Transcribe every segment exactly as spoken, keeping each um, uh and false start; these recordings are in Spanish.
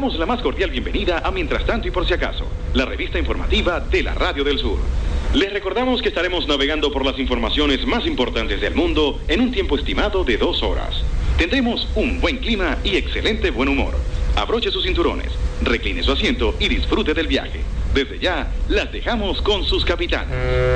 damos la más cordial bienvenida a Mientras Tanto y Por Si Acaso, la revista informativa de la Radio del Sur. Les recordamos que estaremos navegando por las informaciones más importantes del mundo en un tiempo estimado de dos horas. Tendremos un buen clima y excelente buen humor. Abroche sus cinturones, recline su asiento y disfrute del viaje. Desde ya, las dejamos con sus capitanes.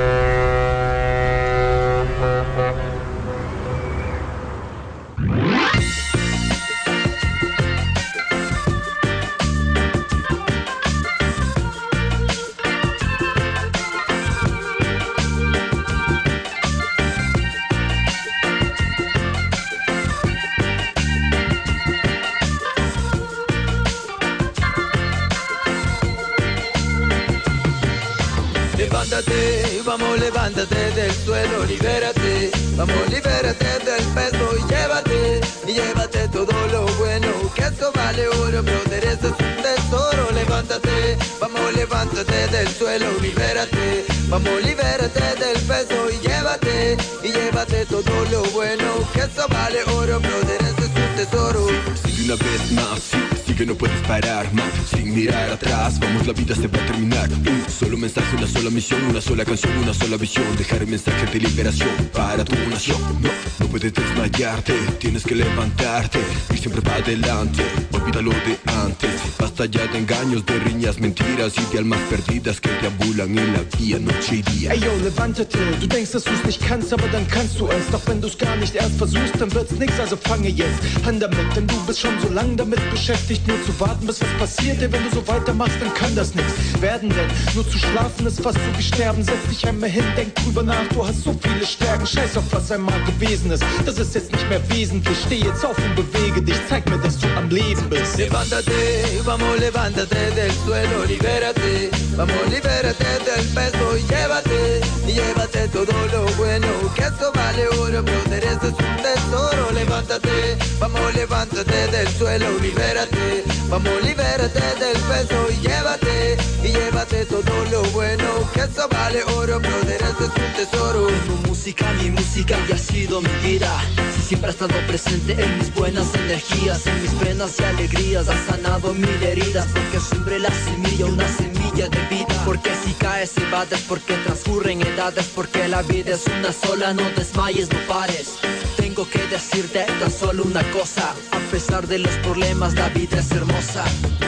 Levántate, vamos, levántate del suelo, libérate, vamos, libérate del peso y llévate, y llévate todo lo bueno, que esto vale oro, brother, eso es un tesoro. Levántate, vamos, levántate del suelo, libérate, vamos, libérate del peso y llévate, y llévate todo lo bueno, que esto vale oro, brother, eso es un tesoro. Sigue una vez más, sí, sí que no puedes parar más, sin mirar atrás, vamos, la vida se va a terminar. Un solo mensaje, una sola misión, una sola canción, una sola visión, dejar el mensaje de liberación para tu nación. No, no puedes desmayarte, tienes que levantarte, ir siempre para adelante, olvida lo de antes. Basta ya de engaños, de riñas, mentiras y de almas perdidas que te ambulan en la vía noche y día. Ey yo, levántate, du denkst, dass du's nicht kannst, aber dann kannst du es. Doch wenn du's gar nicht erst versuchst, dann wird's nix, also fange jetzt an damit. Denn du bist schon so lang damit beschäftigt, nur zu warten, bis was passiert. Ey, wenn du so weitermachst, dann kann das nix werden, denn nur zu schlafen ist fast so wie sterben. Setz dich einmal hin, denk drüber nach, du hast so viele Stärken. Scheiß auf was einmal gewesen ist, das ist jetzt nicht mehr wesentlich. Steh jetzt auf und bewege dich, zeig mir, dass du am Leben bist. Levántate, vamos, levántate del suelo, libérate, vamos, libérate del peso y llévate, y llévate todo lo bueno, que esto vale oro, brother, eso es un tesoro. Levántate, vamos, levántate del suelo, libérate, vamos, libérate del peso y llévate, y llévate todo lo bueno, que esto vale oro, brother, eso es un tesoro. Tu música, mi música y ha sido mi vida. Si siempre ha estado presente en mis buenas energías, en mis penas y alegrías, ha sanado mil heridas, porque siempre la semilla, una semilla de vida. Porque si caes y bates, porque transcurren edades, porque la vida es una sola, no desmayes, no pares. Tengo que decirte tan solo una cosa, a pesar de los problemas, la vida es hermosa.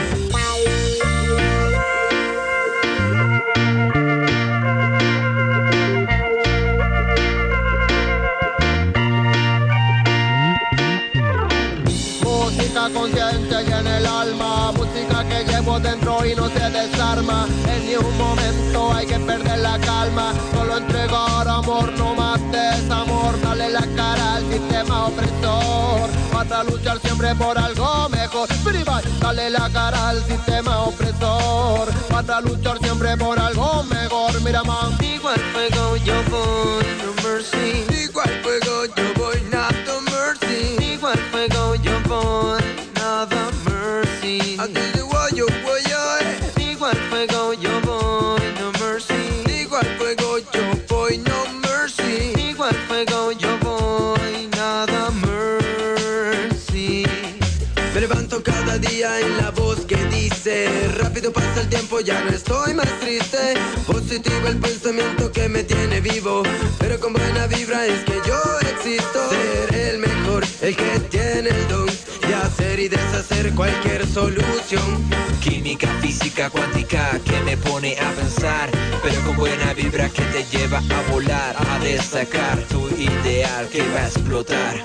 Música consciente y en el alma, música que llevo dentro y no se desarma. En ni un momento hay que perder la calma, solo entregar amor, no más desamor. Dale la cara al sistema opresor, para luchar siempre por algo mejor. Dale la cara al sistema opresor, para luchar siempre por algo mejor. Mira, man, digo al fuego yo voy, no mercy. Digo al fuego yo voy, not the mercy. Digo al fuego yo voy, nada mercy. I tell you what yo voy a. Digo al fuego yo voy, no mercy. Digo al fuego yo voy, no mercy. Digo al fuego yo voy, nada mercy. Me levanto cada día en la voz que dice, rápido pasa el tiempo, ya no estoy más triste. Positivo el pensamiento que me tiene vivo, pero con buena vibra es que yo existo. Ser el mejor, el que tiene el don de hacer y deshacer cualquier solución. Química, física, cuántica que me pone a pensar, pero con buena vibra que te lleva a volar, a destacar tu ideal que va a explotar.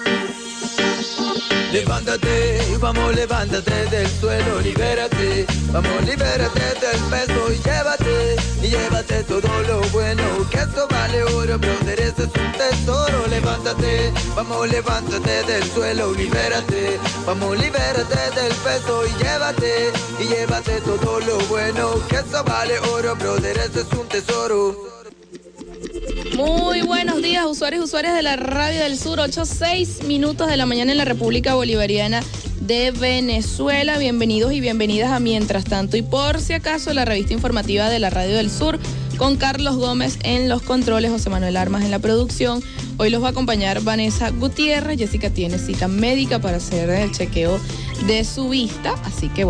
Levántate, vamos, levántate del suelo, libérate, vamos, libérate del peso y llévate, y llévate todo lo bueno, que esto vale oro, brother, eso es un tesoro. Levántate, vamos, levántate del suelo, libérate, vamos, libérate del peso y llévate, y llévate todo lo bueno, que esto vale oro, brother, eso es un tesoro. Muy buenos días, usuarios y usuarias de la Radio del Sur, ocho seis minutos de la mañana en la República Bolivariana de Venezuela. Bienvenidos y bienvenidas a Mientras Tanto y Por Si Acaso, la revista informativa de la Radio del Sur, con Carlos Gómez en los controles, José Manuel Armas en la producción. Hoy los va a acompañar Vanessa Gutiérrez. Jessica tiene cita médica para hacer el chequeo de su vista, así que bueno,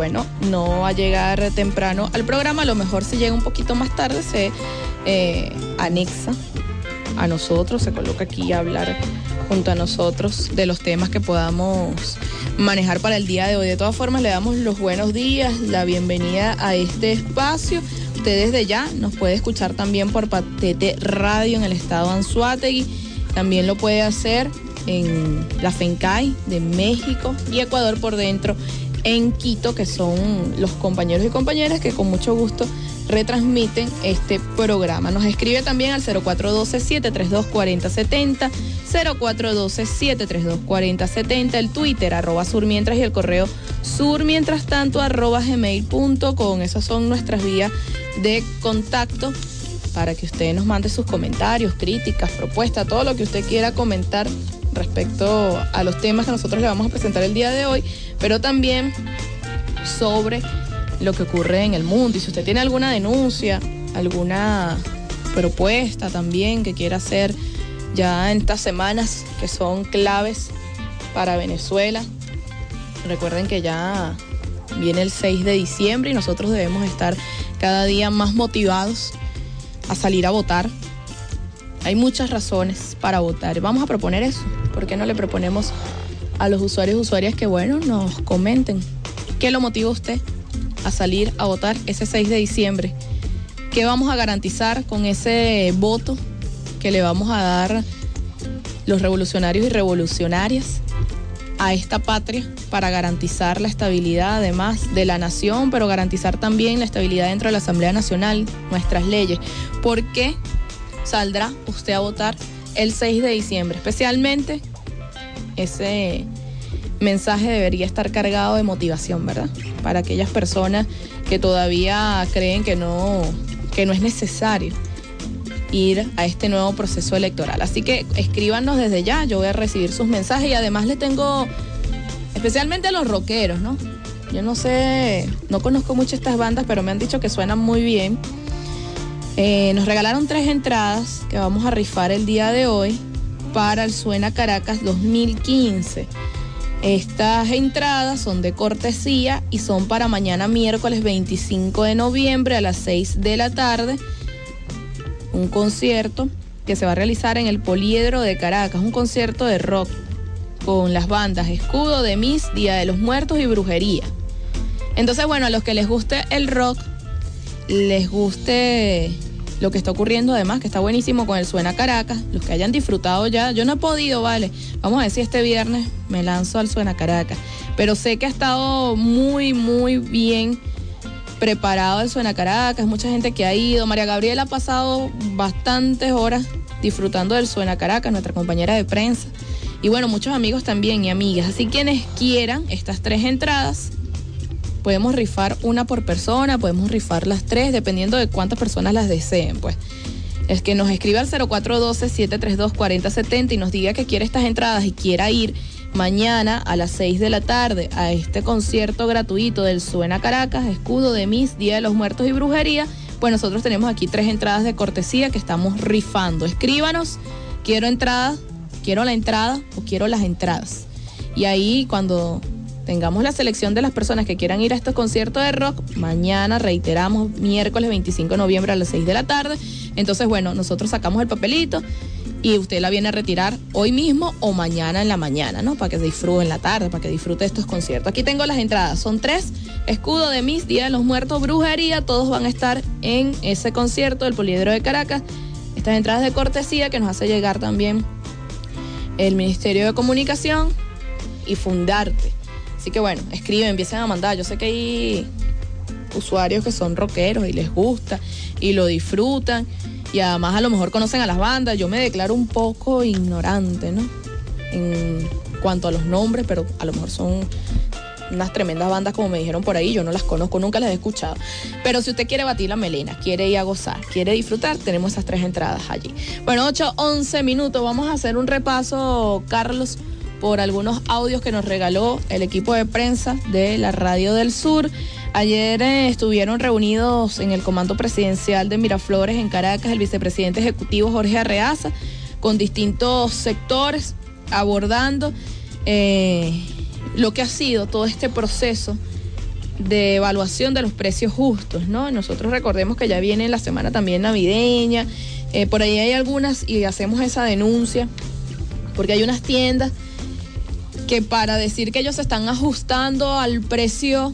no va a llegar temprano al programa, a lo mejor si llega un poquito más tarde se eh, anexa a nosotros, se coloca aquí a hablar junto a nosotros de los temas que podamos manejar para el día de hoy. De todas formas, le damos los buenos días, la bienvenida a este espacio. Usted desde ya nos puede escuchar también por Patete Radio en el estado Anzoátegui, también lo puede hacer en la FENCAI de México y Ecuador por dentro en Quito, que son los compañeros y compañeras que con mucho gusto retransmiten este programa. Nos escribe también al cero cuatro uno dos, siete tres dos, cuatro cero siete cero, cero cuatro uno dos, siete tres dos, cuatro cero siete cero, el Twitter arroba surmientras y el correo surmientras tanto arroba gmail punto com. Esas son nuestras vías de contacto para que usted nos mande sus comentarios, críticas, propuestas, todo lo que usted quiera comentar respecto a los temas que nosotros le vamos a presentar el día de hoy, pero también sobre lo que ocurre en el mundo. Y si usted tiene alguna denuncia, alguna propuesta también que quiera hacer ya en estas semanas que son claves para Venezuela, recuerden que ya viene el seis de diciembre y nosotros debemos estar cada día más motivados a salir a votar. Hay muchas razones para votar. Vamos a proponer eso. ¿Por qué no le proponemos a los usuarios y usuarias que, bueno, nos comenten qué lo motiva a usted a salir a votar ese seis de diciembre? ¿Qué vamos a garantizar con ese voto que le vamos a dar los revolucionarios y revolucionarias a esta patria para garantizar la estabilidad además de la nación, pero garantizar también la estabilidad dentro de la Asamblea Nacional, nuestras leyes? ¿Por qué saldrá usted a votar el seis de diciembre? Especialmente ese mensaje debería estar cargado de motivación, ¿verdad? Para aquellas personas que todavía creen que no, que no es necesario ir a este nuevo proceso electoral. Así que escríbanos desde ya, yo voy a recibir sus mensajes y además les tengo, especialmente a los rockeros, ¿no? Yo no sé, no conozco mucho estas bandas, pero me han dicho que suenan muy bien. Eh, nos regalaron tres entradas que vamos a rifar el día de hoy para el Suena Caracas dos mil quince. Estas entradas son de cortesía y son para mañana miércoles veinticinco de noviembre a las seis de la tarde. Un concierto que se va a realizar en el Poliedro de Caracas, un concierto de rock con las bandas Escudo, Demis, Día de los Muertos y Brujería. Entonces, bueno, a los que les guste el rock, les guste lo que está ocurriendo además, que está buenísimo con el Suena Caracas, los que hayan disfrutado ya, yo no he podido, vale, vamos a ver si este viernes me lanzo al Suena Caracas, pero sé que ha estado muy, muy bien preparado el Suena Caracas, mucha gente que ha ido. María Gabriela ha pasado bastantes horas disfrutando del Suena Caracas, nuestra compañera de prensa, y bueno, muchos amigos también y amigas, así quienes quieran estas tres entradas, podemos rifar una por persona, podemos rifar las tres, dependiendo de cuántas personas las deseen, pues. Es que nos escriba al cero cuatro uno dos, siete tres dos, cuatro cero siete cero y nos diga que quiere estas entradas y quiera ir mañana a las seis de la tarde a este concierto gratuito del Suena Caracas, Escudo, Demis, Día de los Muertos y Brujería. Pues nosotros tenemos aquí tres entradas de cortesía que estamos rifando. Escríbanos, quiero entrada, quiero la entrada o quiero las entradas. Y ahí cuando tengamos la selección de las personas que quieran ir a este concierto de rock, mañana, reiteramos, miércoles veinticinco de noviembre a las seis de la tarde. Entonces, bueno, nosotros sacamos el papelito y usted la viene a retirar hoy mismo o mañana en la mañana, ¿no? Para que disfrute en la tarde, para que disfrute estos conciertos. Aquí tengo las entradas, son tres: Escudo, Demis, Día de los Muertos, Brujería. Todos van a estar en ese concierto del Poliedro de Caracas. Estas entradas de cortesía que nos hace llegar también el Ministerio de Comunicación y Fundarte. Así que bueno, escriben, empiecen a mandar. Yo sé que hay usuarios que son rockeros y les gusta y lo disfrutan y además a lo mejor conocen a las bandas. Yo me declaro un poco ignorante, ¿no? En cuanto a los nombres, pero a lo mejor son unas tremendas bandas como me dijeron por ahí. Yo no las conozco, nunca las he escuchado. Pero si usted quiere batir la melena, quiere ir a gozar, quiere disfrutar, tenemos esas tres entradas allí. Bueno, ocho, once minutos. Vamos a hacer un repaso, Carlos, por algunos audios que nos regaló el equipo de prensa de la Radio del Sur. Ayer eh, estuvieron reunidos en el Comando Presidencial de Miraflores en Caracas el vicepresidente ejecutivo Jorge Arreaza con distintos sectores abordando eh, lo que ha sido todo este proceso de evaluación de los precios justos, ¿no? Nosotros recordemos que ya viene la semana también navideña, eh, por ahí hay algunas y hacemos esa denuncia, porque hay unas tiendas que para decir que ellos se están ajustando al precio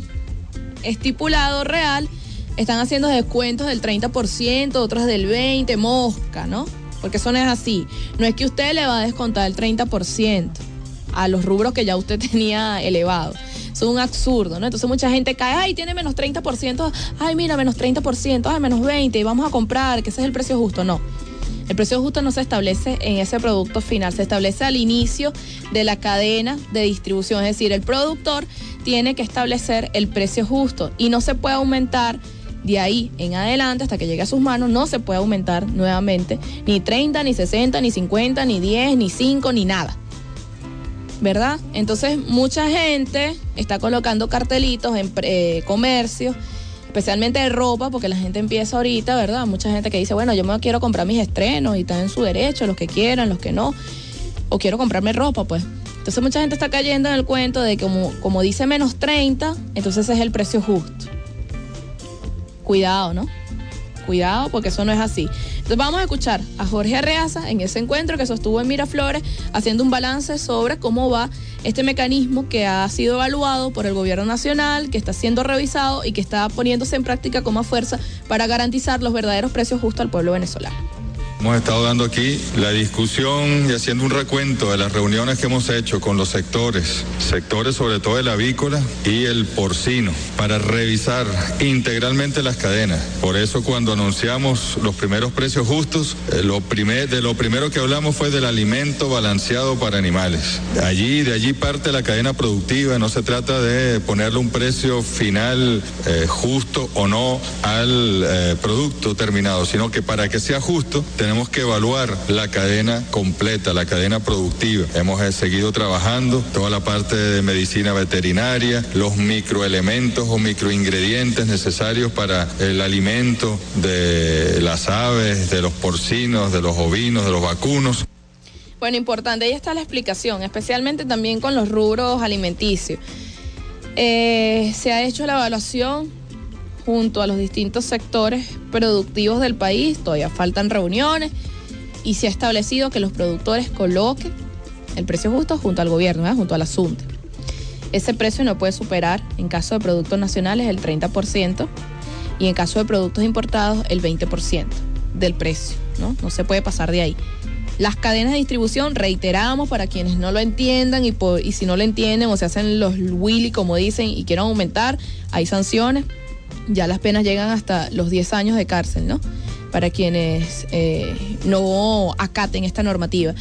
estipulado real, están haciendo descuentos del treinta por ciento, otros del veinte por ciento, mosca, ¿no? Porque eso no es así. No es que usted le va a descontar el treinta por ciento a los rubros que ya usted tenía elevados. Eso es un absurdo, ¿no? Entonces mucha gente cae, ay, tiene menos treinta por ciento, ay, mira, menos treinta por ciento, ay, menos veinte por ciento, y vamos a comprar, que ese es el precio justo. No. El precio justo no se establece en ese producto final, se establece al inicio de la cadena de distribución. Es decir, el productor tiene que establecer el precio justo y no se puede aumentar de ahí en adelante hasta que llegue a sus manos. No se puede aumentar nuevamente ni treinta, ni sesenta, ni cincuenta, ni diez, ni cinco, ni nada, ¿verdad? Entonces mucha gente está colocando cartelitos en eh, comercios, especialmente de ropa, porque la gente empieza ahorita, ¿verdad? Mucha gente que dice, bueno, yo me quiero comprar mis estrenos y están en su derecho, los que quieran, los que no, o quiero comprarme ropa, pues. Entonces mucha gente está cayendo en el cuento de que como, como dice menos treinta, entonces ese es el precio justo. Cuidado, ¿no? Cuidado, porque eso no es así. Entonces vamos a escuchar a Jorge Arreaza en ese encuentro que sostuvo en Miraflores, haciendo un balance sobre cómo va este mecanismo que ha sido evaluado por el gobierno nacional, que está siendo revisado y que está poniéndose en práctica con más fuerza para garantizar los verdaderos precios justos al pueblo venezolano. Hemos estado dando aquí la discusión y haciendo un recuento de las reuniones que hemos hecho con los sectores, sectores sobre todo el avícola y el porcino, para revisar integralmente las cadenas. Por eso cuando anunciamos los primeros precios justos, eh, lo primer, de lo primero que hablamos fue del alimento balanceado para animales. Allí, de allí parte la cadena productiva, no se trata de ponerle un precio final eh, justo o no al eh, producto terminado, sino que para que sea justo tenemos Tenemos que evaluar la cadena completa, la cadena productiva. Hemos eh, seguido trabajando toda la parte de medicina veterinaria, los microelementos o microingredientes necesarios para el alimento de las aves, de los porcinos, de los ovinos, de los vacunos. Bueno, importante, ahí está la explicación, especialmente también con los rubros alimenticios. Eh, se ha hecho la evaluación junto a los distintos sectores productivos del país, todavía faltan reuniones y se ha establecido que los productores coloquen el precio justo junto al gobierno, ¿eh? junto al asunto. Ese precio no puede superar, en caso de productos nacionales, el treinta por ciento y en caso de productos importados, el veinte por ciento del precio, ¿no? No se puede pasar de ahí. Las cadenas de distribución, reiteramos para quienes no lo entiendan y, por, y si no lo entienden o se hacen los willy, como dicen, y quieren aumentar, hay sanciones. Ya las penas llegan hasta los diez años de cárcel, ¿no? Para quienes eh, no acaten esta normativa.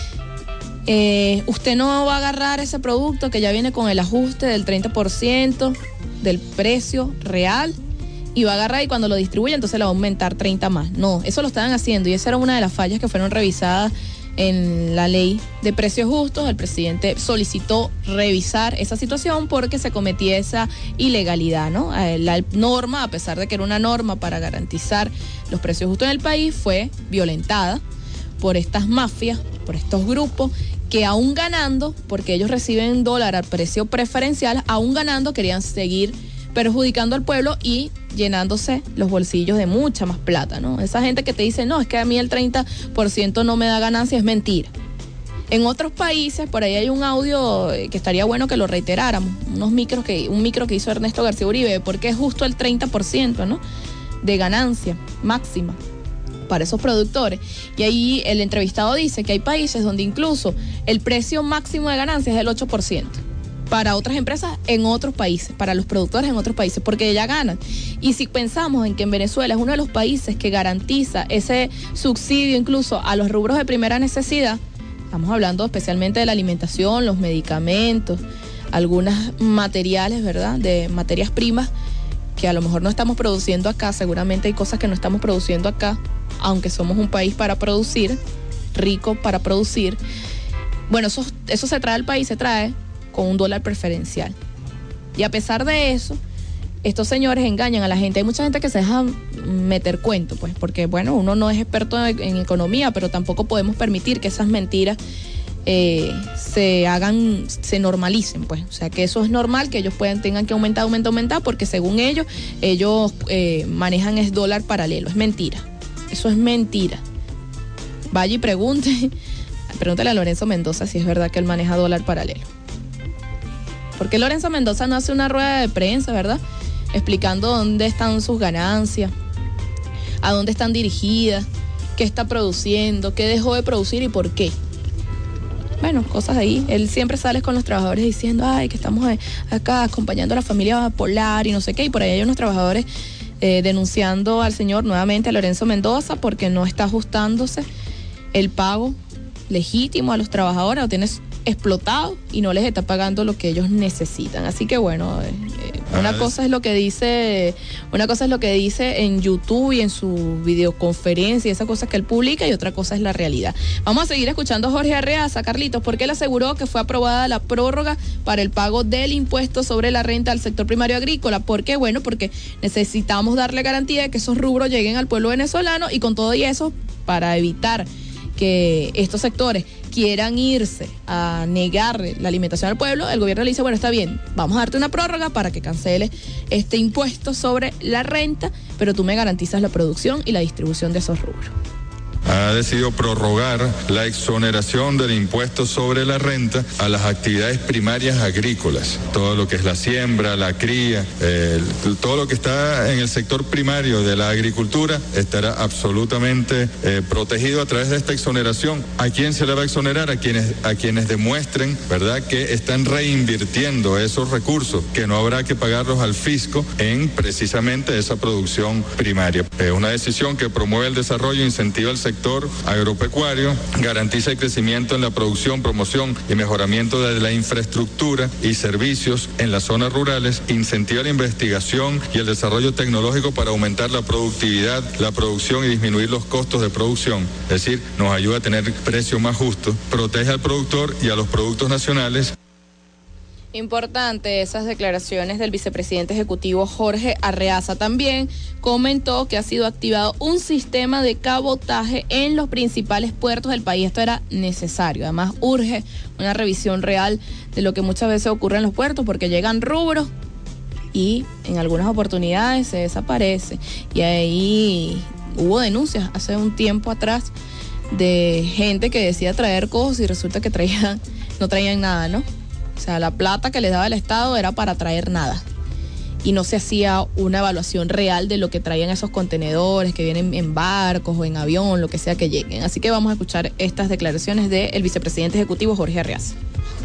Eh, usted no va a agarrar ese producto que ya viene con el ajuste del treinta por ciento del precio real y va a agarrar y cuando lo distribuye entonces le va a aumentar treinta más. No, eso lo estaban haciendo y esa era una de las fallas que fueron revisadas en la ley de precios justos. El presidente solicitó revisar esa situación porque se cometía esa ilegalidad, ¿no? La norma, a pesar de que era una norma para garantizar los precios justos en el país, fue violentada por estas mafias, por estos grupos que aún ganando, porque ellos reciben dólar al precio preferencial, aún ganando querían seguir perjudicando al pueblo y llenándose los bolsillos de mucha más plata, ¿no? Esa gente que te dice, no, es que a mí el treinta por ciento no me da ganancia, es mentira. En otros países, por ahí hay un audio que estaría bueno que lo reiteráramos, unos micros que, un micro que hizo Ernesto García Uribe, porque es justo el treinta por ciento, ¿no? De ganancia máxima para esos productores. Y ahí el entrevistado dice que hay países donde incluso el precio máximo de ganancia es el ocho por ciento. Para otras empresas en otros países, para los productores en otros países, porque ya ganan. Y si pensamos en que en Venezuela es uno de los países que garantiza ese subsidio incluso a los rubros de primera necesidad, estamos hablando especialmente de la alimentación, los medicamentos, algunos materiales, ¿verdad?, de materias primas que a lo mejor no estamos produciendo acá, seguramente hay cosas que no estamos produciendo acá, aunque somos un país para producir, rico para producir. Bueno, eso, eso se trae al país, se trae con un dólar preferencial. Y a pesar de eso, estos señores engañan a la gente. Hay mucha gente que se deja meter cuento, pues, porque, bueno, uno no es experto en, en economía, pero tampoco podemos permitir que esas mentiras eh, se hagan, se normalicen, pues. O sea, que eso es normal, que ellos puedan, tengan que aumentar, aumentar, aumentar, porque según ellos, ellos eh, manejan es dólar paralelo. Es mentira. Eso es mentira. Vaya y pregunte, pregúntale a Lorenzo Mendoza si es verdad que él maneja dólar paralelo. Porque Lorenzo Mendoza no hace una rueda de prensa, ¿verdad? Explicando dónde están sus ganancias, a dónde están dirigidas, qué está produciendo, qué dejó de producir y por qué. Bueno, cosas ahí. Él siempre sale con los trabajadores diciendo, ay, que estamos acá acompañando a la familia Polar y no sé qué, y por ahí hay unos trabajadores eh, denunciando al señor, nuevamente a Lorenzo Mendoza, porque no está ajustándose el pago legítimo a los trabajadores, lo tienes explotado y no les está pagando lo que ellos necesitan. Así que bueno, eh, una ah, cosa es lo que dice, una cosa es lo que dice en YouTube y en su videoconferencia y esas cosas que él publica, y otra cosa es la realidad. Vamos a seguir escuchando a Jorge Arreaza, Carlitos, porque él aseguró que fue aprobada la prórroga para el pago del impuesto sobre la renta al sector primario agrícola. ¿Por qué? Bueno, porque necesitamos darle garantía de que esos rubros lleguen al pueblo venezolano, y con todo y eso, para evitar que estos sectores quieran irse a negarle la alimentación al pueblo, el gobierno le dice, bueno, está bien, vamos a darte una prórroga para que cancele este impuesto sobre la renta, pero tú me garantizas la producción y la distribución de esos rubros. Ha decidido prorrogar la exoneración del impuesto sobre la renta a las actividades primarias agrícolas. Todo lo que es la siembra, la cría, eh, todo lo que está en el sector primario de la agricultura estará absolutamente eh, protegido a través de esta exoneración. ¿A quién se le va a exonerar? A quienes, a quienes demuestren, ¿verdad?, que están reinvirtiendo esos recursos, que no habrá que pagarlos al fisco en precisamente esa producción primaria. Es una decisión que promueve el desarrollo e incentiva el sector sector agropecuario, garantiza el crecimiento en la producción, promoción y mejoramiento de la infraestructura y servicios en las zonas rurales, incentiva la investigación y el desarrollo tecnológico para aumentar la productividad, la producción y disminuir los costos de producción. Es decir, nos ayuda a tener precios más justos, protege al productor y a los productos nacionales. Importante esas declaraciones del vicepresidente ejecutivo Jorge Arreaza. También comentó que ha sido activado un sistema de cabotaje en los principales puertos del país. Esto era necesario. Además, urge una revisión real de lo que muchas veces ocurre en los puertos, porque llegan rubros y en algunas oportunidades se desaparece. Y ahí hubo denuncias hace un tiempo atrás de gente que decía traer cosas y resulta que traían, no traían nada, ¿no? O sea, la plata que les daba el Estado era para traer nada. Y no se hacía una evaluación real de lo que traían esos contenedores que vienen en barcos o en avión, lo que sea que lleguen. Así que vamos a escuchar estas declaraciones del vicepresidente ejecutivo Jorge Arreaza.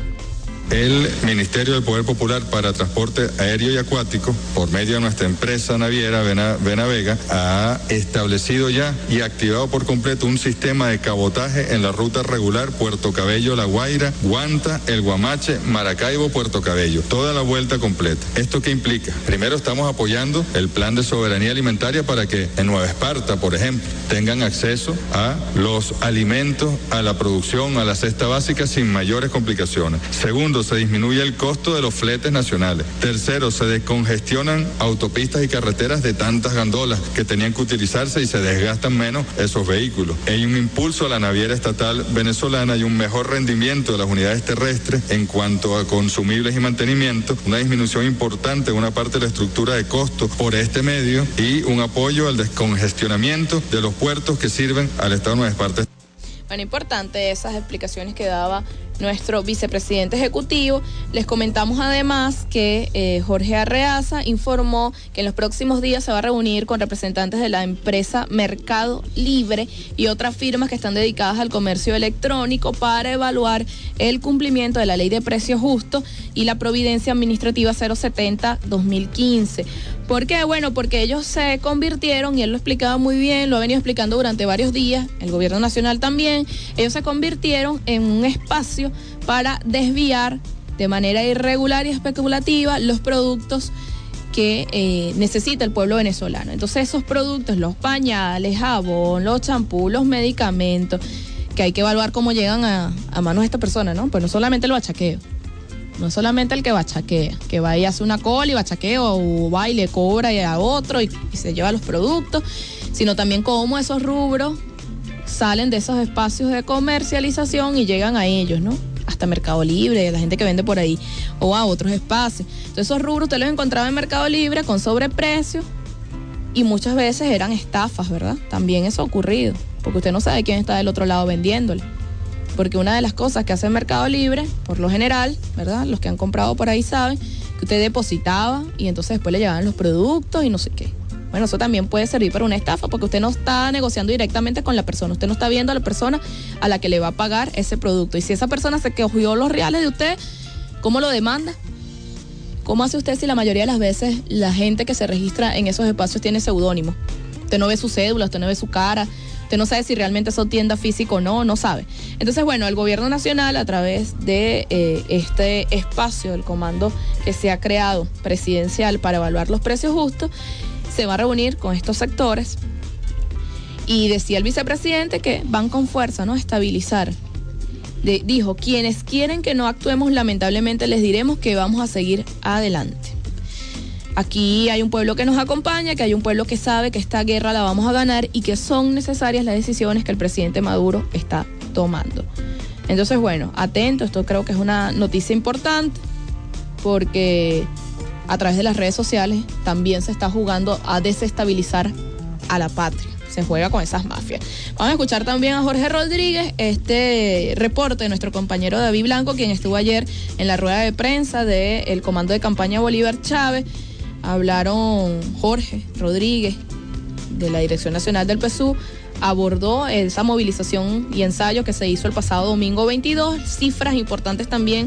El Ministerio del Poder Popular para Transporte Aéreo y Acuático, por medio de nuestra empresa naviera Venavega, ha establecido ya y activado por completo un sistema de cabotaje en la ruta regular Puerto Cabello, La Guaira, Guanta, El Guamache, Maracaibo, Puerto Cabello. Toda la vuelta completa. ¿Esto qué implica? Primero, estamos apoyando el plan de soberanía alimentaria para que en Nueva Esparta, por ejemplo, tengan acceso a los alimentos, a la producción, a la cesta básica sin mayores complicaciones. Segundo, se disminuye el costo de los fletes nacionales. Tercero, se descongestionan autopistas y carreteras de tantas gandolas que tenían que utilizarse y se desgastan menos esos vehículos. Hay un impulso a la naviera estatal venezolana y un mejor rendimiento de las unidades terrestres en cuanto a consumibles y mantenimiento, una disminución importante de una parte de la estructura de costos por este medio y un apoyo al descongestionamiento de los puertos que sirven al Estado de Nueva Esparta. Bueno, importante esas explicaciones que daba nuestro vicepresidente ejecutivo. Les comentamos además que eh, Jorge Arreaza informó que en los próximos días se va a reunir con representantes de la empresa Mercado Libre y otras firmas que están dedicadas al comercio electrónico para evaluar el cumplimiento de la Ley de Precios Justos y la Providencia Administrativa cero setenta dos mil quince. ¿Por qué? Bueno, porque ellos se convirtieron, y él lo explicaba muy bien, lo ha venido explicando durante varios días, el gobierno nacional también, ellos se convirtieron en un espacio para desviar de manera irregular y especulativa los productos que eh, necesita el pueblo venezolano. Entonces esos productos, los pañales, jabón, los champús, los medicamentos, que hay que evaluar cómo llegan a, a manos de esta persona, ¿no? Pues no solamente el bachaqueo. No solamente el que bachaquea, que va y hace una cola y bachaquea o va y le cobra a otro y, y se lleva los productos, sino también cómo esos rubros salen de esos espacios de comercialización y llegan a ellos, ¿no? Hasta Mercado Libre, la gente que vende por ahí, o a otros espacios. Entonces esos rubros usted los encontraba en Mercado Libre con sobreprecio y muchas veces eran estafas, ¿verdad? También eso ha ocurrido, porque usted no sabe quién está del otro lado vendiéndole. Porque una de las cosas que hace el Mercado Libre, por lo general, ¿verdad? Los que han comprado por ahí saben que usted depositaba y entonces después le llevaban los productos y no sé qué. Bueno, eso también puede servir para una estafa porque usted no está negociando directamente con la persona, usted no está viendo a la persona a la que le va a pagar ese producto. Y si esa persona se cogió los reales de usted, ¿cómo lo demanda? ¿Cómo hace usted si la mayoría de las veces la gente que se registra en esos espacios tiene seudónimo? Usted no ve su cédula, usted no ve su cara, usted no sabe si realmente eso tienda físico o no, no sabe. Entonces, bueno, el gobierno nacional, a través de eh, este espacio, el comando que se ha creado presidencial para evaluar los precios justos, se va a reunir con estos sectores y decía el vicepresidente que van con fuerza, ¿no? A estabilizar. De, dijo, quienes quieren que no actuemos, lamentablemente les diremos que vamos a seguir adelante. Aquí hay un pueblo que nos acompaña, que hay un pueblo que sabe que esta guerra la vamos a ganar y que son necesarias las decisiones que el presidente Maduro está tomando. Entonces, bueno, atento, esto creo que es una noticia importante porque a través de las redes sociales también se está jugando a desestabilizar a la patria. Se juega con esas mafias. Vamos a escuchar también a Jorge Rodríguez, este reporte de nuestro compañero David Blanco, quien estuvo ayer en la rueda de prensa del Comando de Campaña Bolívar Chávez. Hablaron Jorge Rodríguez de la Dirección Nacional del P S U, abordó esa movilización y ensayo que se hizo el pasado domingo veintidós, cifras importantes también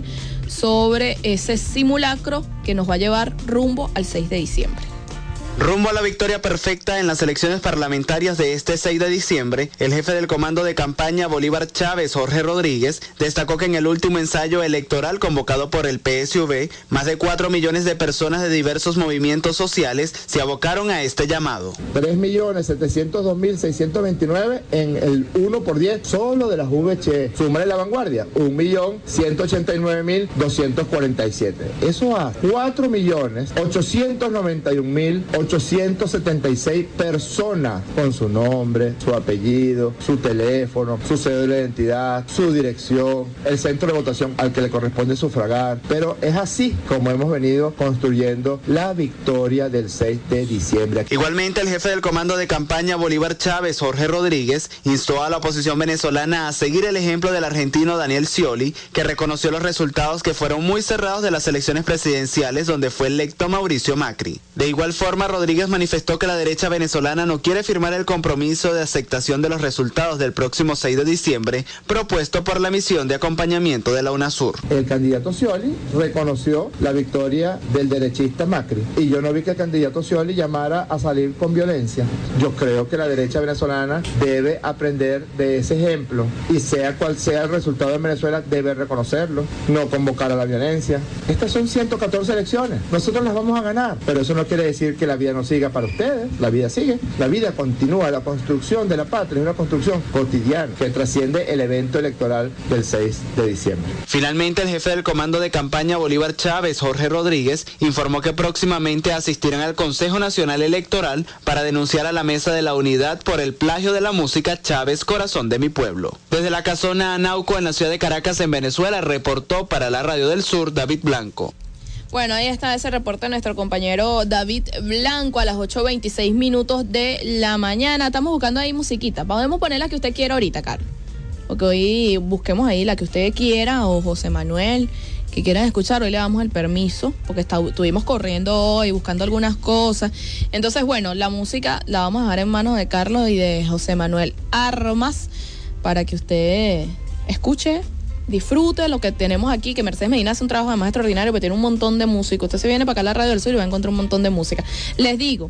sobre ese simulacro que nos va a llevar rumbo al seis de diciembre. Rumbo a la victoria perfecta en las elecciones parlamentarias de este seis de diciembre, el jefe del Comando de Campaña Bolívar Chávez, Jorge Rodríguez, destacó que en el último ensayo electoral convocado por el P S U V, más de cuatro millones de personas de diversos movimientos sociales se abocaron a este llamado. tres millones setecientos dos mil seiscientos veintinueve en el uno por diez solo de las V H. Súmale la vanguardia, un millón ciento ochenta y nueve mil doscientos cuarenta y siete. Eso a cuatro millones ochocientos noventa y un mil ochocientos setenta y seis personas con su nombre, su apellido, su teléfono, su cédula de identidad, su dirección, el centro de votación al que le corresponde sufragar. Pero es así como hemos venido construyendo la victoria del seis de diciembre. Igualmente, el jefe del Comando de Campaña Bolívar Chávez, Jorge Rodríguez, instó a la oposición venezolana a seguir el ejemplo del argentino Daniel Scioli, que reconoció los resultados que fueron muy cerrados de las elecciones presidenciales donde fue electo Mauricio Macri. De igual forma, Rodríguez manifestó que la derecha venezolana no quiere firmar el compromiso de aceptación de los resultados del próximo seis de diciembre propuesto por la misión de acompañamiento de la UNASUR. El candidato Scioli reconoció la victoria del derechista Macri y yo no vi que el candidato Scioli llamara a salir con violencia. Yo creo que la derecha venezolana debe aprender de ese ejemplo y sea cual sea el resultado en Venezuela debe reconocerlo, no convocar a la violencia. Estas son ciento catorce elecciones, nosotros las vamos a ganar, pero eso no quiere decir que la vida no siga para ustedes, la vida sigue, la vida continúa, la construcción de la patria es una construcción cotidiana que trasciende el evento electoral del seis de diciembre. Finalmente, el jefe del Comando de Campaña Bolívar Chávez, Jorge Rodríguez, informó que próximamente asistirán al Consejo Nacional Electoral para denunciar a la Mesa de la Unidad por el plagio de la música Chávez, Corazón de mi Pueblo. Desde la casona Anauco, en la ciudad de Caracas, en Venezuela, reportó para la Radio del Sur, David Blanco. Bueno, ahí está ese reporte de nuestro compañero David Blanco a las ocho veintiséis minutos de la mañana. Estamos buscando ahí musiquita. Podemos poner la que usted quiera ahorita, Carlos. Porque hoy busquemos ahí la que usted quiera, o José Manuel, que quieran escuchar. Hoy le damos el permiso, porque está, estuvimos corriendo hoy, buscando algunas cosas. Entonces, bueno, la música la vamos a dejar en manos de Carlos y de José Manuel Armas, para que usted escuche, disfrute lo que tenemos aquí, que Mercedes Medina hace un trabajo además extraordinario, porque tiene un montón de música. Usted se viene para acá a la Radio del Sur y va a encontrar un montón de música. Les digo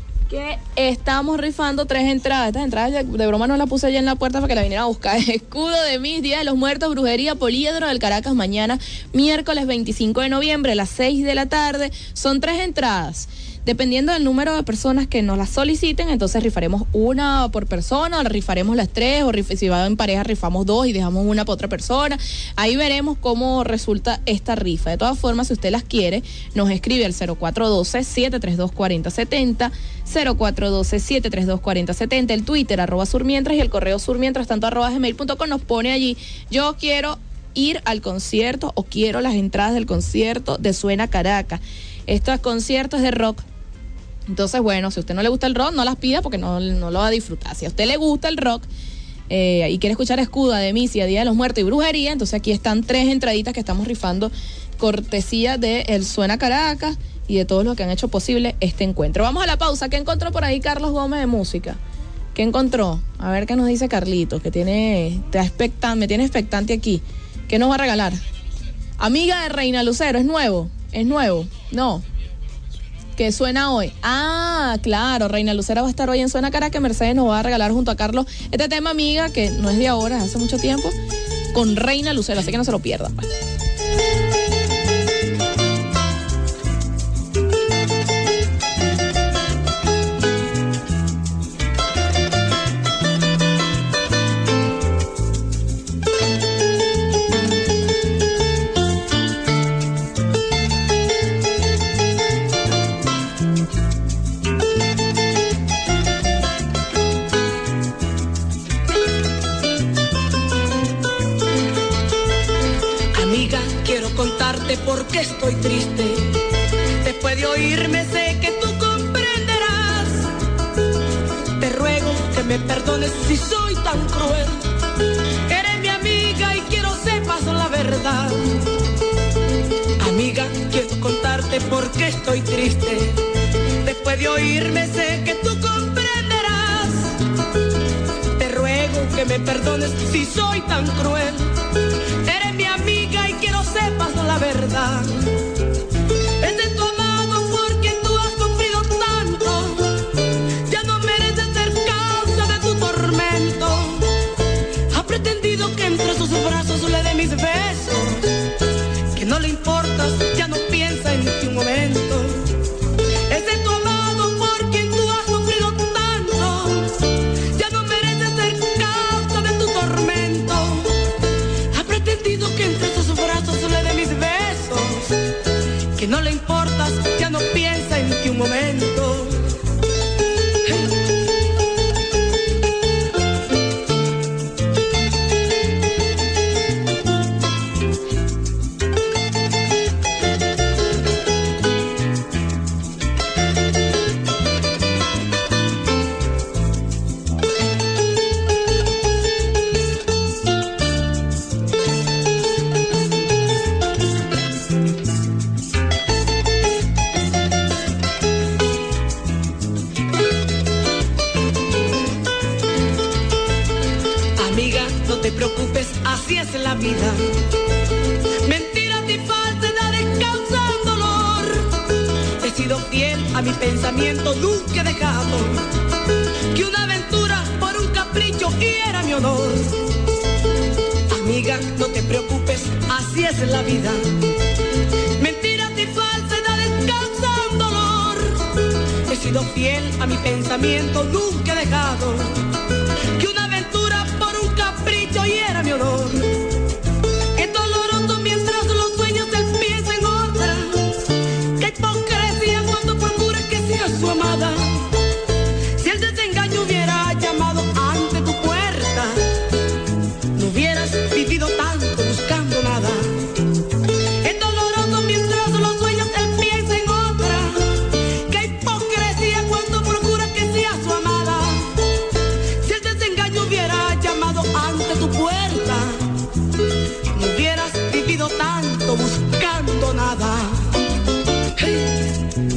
que estamos rifando tres entradas. Estas entradas de broma no las puse allá en la puerta para que la vinieran a buscar. Escudo de Mis, Día de los Muertos, Brujería, Poliedro del Caracas, mañana, miércoles veinticinco de noviembre, a las seis de la tarde. Son tres entradas Dependiendo del número de personas que nos las soliciten, entonces rifaremos una por persona, o rifaremos las tres, o rif- si va en pareja rifamos dos y dejamos una para otra persona. Ahí veremos cómo resulta esta rifa. De todas formas, si usted las quiere, nos escribe al cero cuatro uno dos, siete tres dos, cuatro cero siete cero, cero cuatro uno dos, siete tres dos, cuatro cero siete cero, el Twitter, arroba surmientras, y el correo surmientras, tanto arroba gmail punto com, nos pone allí, yo quiero ir al concierto o quiero las entradas del concierto de Suena Caracas. Estos conciertos de rock. Entonces, bueno, si a usted no le gusta el rock, no las pida porque no, no lo va a disfrutar. Si a usted le gusta el rock eh, y quiere escuchar Escuda, Demencia, Día de los Muertos y Brujería, entonces aquí están tres entraditas que estamos rifando, cortesía de el Suena Caracas y de todos los que han hecho posible este encuentro. Vamos a la pausa. ¿Qué encontró por ahí Carlos Gómez de música? ¿Qué encontró? A ver qué nos dice Carlitos, que tiene, te expectan, me tiene expectante aquí. ¿Qué nos va a regalar? Amiga de Reina Lucero, ¿es nuevo? ¿Es nuevo? No. ¿Qué suena hoy? Ah, claro, Reina Lucero va a estar hoy en Suena Caracas, Mercedes nos va a regalar junto a Carlos este tema, amiga, que no es de ahora, es hace mucho tiempo, con Reina Lucero, así que no se lo pierdan. Pues. ¿Por qué estoy triste? Después de oírme sé que tú comprenderás. Te ruego que me perdones si soy tan cruel. Eres mi amiga y quiero sepas la verdad. Amiga, quiero contarte por qué estoy triste. Después de oírme sé que tú comprenderás. Te ruego que me perdones si soy tan cruel. Eres mi amiga y quiero sepas la verdad. Es de tu amado por quien tú has sufrido tanto. Ya no mereces ser causa de tu tormento. Ha pretendido que entre sus brazos le dé mis besos. Que no le importas, ya no piensa en ti un momento. Es de tu amado por quien tú has sufrido tanto. Ya no mereces ser causa de tu tormento. Ha pretendido que entre sus brazos le dé mis besos, que no le importas, ya no piensa en ti un momento. Así es la vida. Mentiras y falsedades causan dolor. He sido fiel a mi pensamiento, nunca he dejado que una aventura por un capricho hiera mi honor. Amiga, no te preocupes, así es la vida. Mentiras y falsedades causan dolor. He sido fiel a mi pensamiento, nunca he dejado que una aventura por un capricho hiera mi honor. Es doloroso mientras los sueños él piensa en otra. Qué hipocresía cuando procura que sea su amada. Si el desengaño hubiera llamado ante tu puerta, no hubieras vivido tanto buscando nada. Es doloroso mientras los sueños él piensa en otra. Qué hipocresía cuando procura que sea su amada. Si el desengaño hubiera llamado ante tu puerta, no hubieras vivido tanto buscando nada. Hey.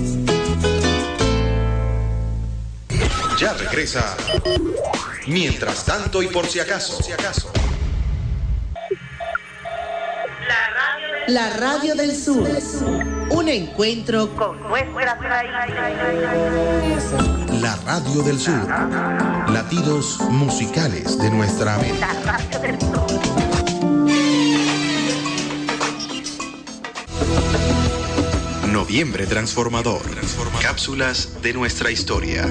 Ya regresa. Mientras tanto y por si acaso. La Radio del Sur. Un encuentro con nuestras raíces. La Radio del Sur. Latidos musicales de nuestra América. La Radio del Sur. Noviembre Transformador. Cápsulas de nuestra historia.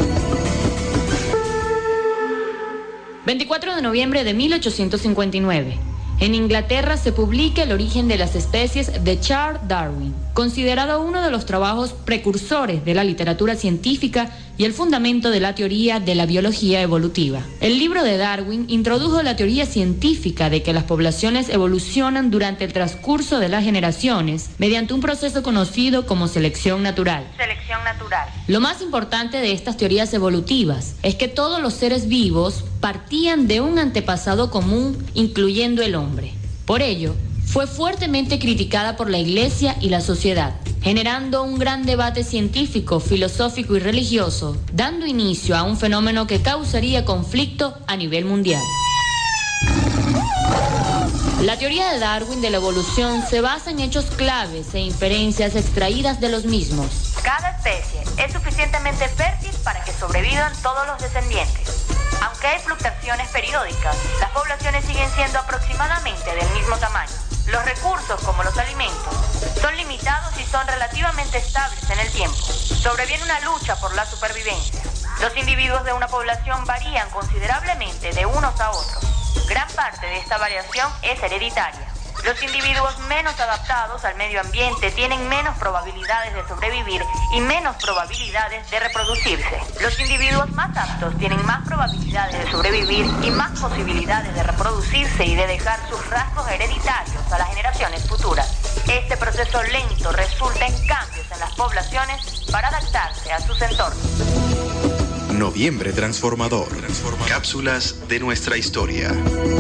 veinticuatro de noviembre de mil ochocientos cincuenta y nueve. En Inglaterra se publica El origen de las especies de Charles Darwin, considerado uno de los trabajos precursores de la literatura científica y el fundamento de la teoría de la biología evolutiva. El libro de Darwin introdujo la teoría científica de que las poblaciones evolucionan durante el transcurso de las generaciones mediante un proceso conocido como selección natural. Selección natural. Lo más importante de estas teorías evolutivas es que todos los seres vivos partían de un antepasado común, incluyendo el hombre. Por ello, fue fuertemente criticada por la Iglesia y la sociedad, generando un gran debate científico, filosófico y religioso, dando inicio a un fenómeno que causaría conflicto a nivel mundial. La teoría de Darwin de la evolución se basa en hechos claves e inferencias extraídas de los mismos. Cada especie es suficientemente fértil para que sobrevivan todos los descendientes. Aunque hay fluctuaciones periódicas, las poblaciones siguen siendo aproximadamente del mismo tamaño. Los recursos, como los alimentos, son limitados y son relativamente estables en el tiempo. Sobreviene una lucha por la supervivencia. Los individuos de una población varían considerablemente de unos a otros. Gran parte de esta variación es hereditaria. Los individuos menos adaptados al medio ambiente tienen menos probabilidades de sobrevivir y menos probabilidades de reproducirse. Los individuos más aptos tienen más probabilidades de sobrevivir y más posibilidades de reproducirse y de dejar sus rasgos hereditarios a las generaciones futuras. Este proceso lento resulta en cambios en las poblaciones para adaptarse a sus entornos. Noviembre Transformador. Cápsulas de nuestra historia.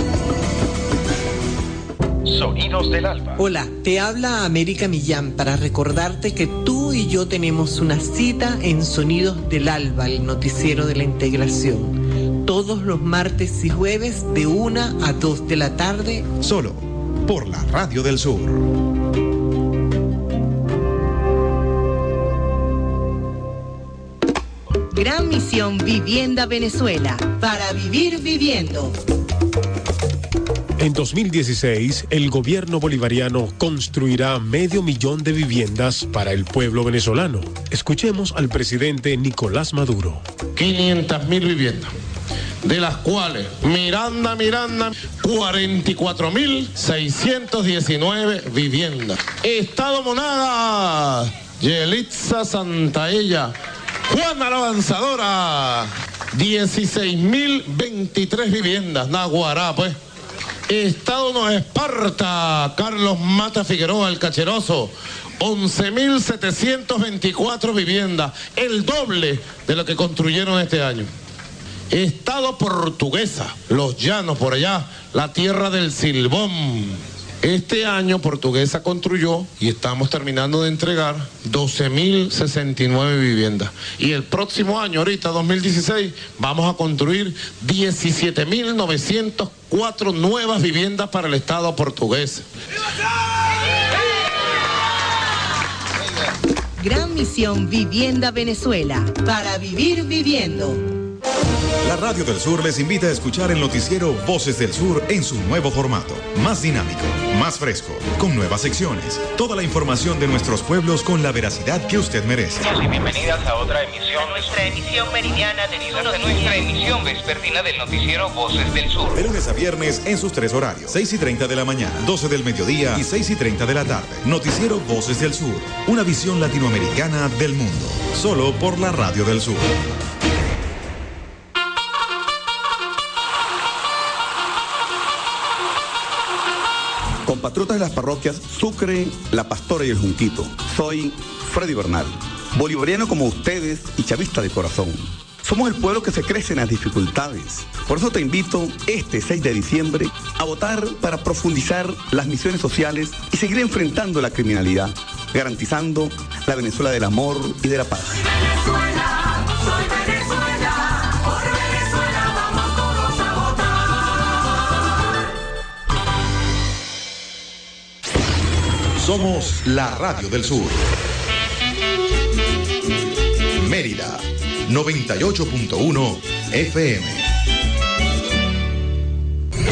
Sonidos del alba. Hola, te habla América Millán para recordarte que tú y yo tenemos una cita en Sonidos del Alba, el noticiero de la integración. Todos los martes y jueves de una a dos de la tarde. Solo por la Radio del Sur. Gran Misión Vivienda Venezuela. Para vivir viviendo. En dos mil dieciséis, el gobierno bolivariano construirá medio millón de viviendas para el pueblo venezolano. Escuchemos al presidente Nicolás Maduro. quinientas mil viviendas, de las cuales Miranda, Miranda, cuarenta y cuatro mil seiscientos diecinueve viviendas. Estado Monagas, Yelitza Santaella, Juana la Avanzadora, dieciséis mil veintitrés viviendas. Naguará, pues. Estado Nueva Esparta, Carlos Mata Figueroa, el Cacheroso, once mil setecientos veinticuatro viviendas, el doble de lo que construyeron este año. Estado Portuguesa, Los Llanos, por allá, la tierra del Silbón. Este año Portuguesa construyó, y estamos terminando de entregar, doce mil sesenta y nueve viviendas. Y el próximo año, ahorita, dos mil dieciséis, vamos a construir diecisiete mil novecientos cuatro nuevas viviendas para el Estado portugués. Gran Misión Vivienda Venezuela. Para vivir viviendo. La Radio del Sur les invita a escuchar el noticiero Voces del Sur en su nuevo formato, más dinámico, más fresco, con nuevas secciones, toda la información de nuestros pueblos con la veracidad que usted merece. Y bienvenidas a otra emisión de nuestra emisión meridiana del de nuestra emisión vespertina del noticiero Voces del Sur. De lunes a viernes en sus tres horarios, seis y treinta de la mañana, doce del mediodía y seis y treinta de la tarde. Noticiero Voces del Sur, una visión latinoamericana del mundo, solo por la Radio del Sur. Compatriotas de las parroquias Sucre, La Pastora y El Junquito, soy Freddy Bernal, bolivariano como ustedes y chavista de corazón. Somos el pueblo que se crece en las dificultades. Por eso te invito este seis de diciembre a votar para profundizar las misiones sociales y seguir enfrentando la criminalidad, garantizando la Venezuela del amor y de la paz. Venezuela, soy Venezuela, por Venezuela vamos todos a votar. Somos la Radio del Sur. Mérida, noventa y ocho punto uno F M.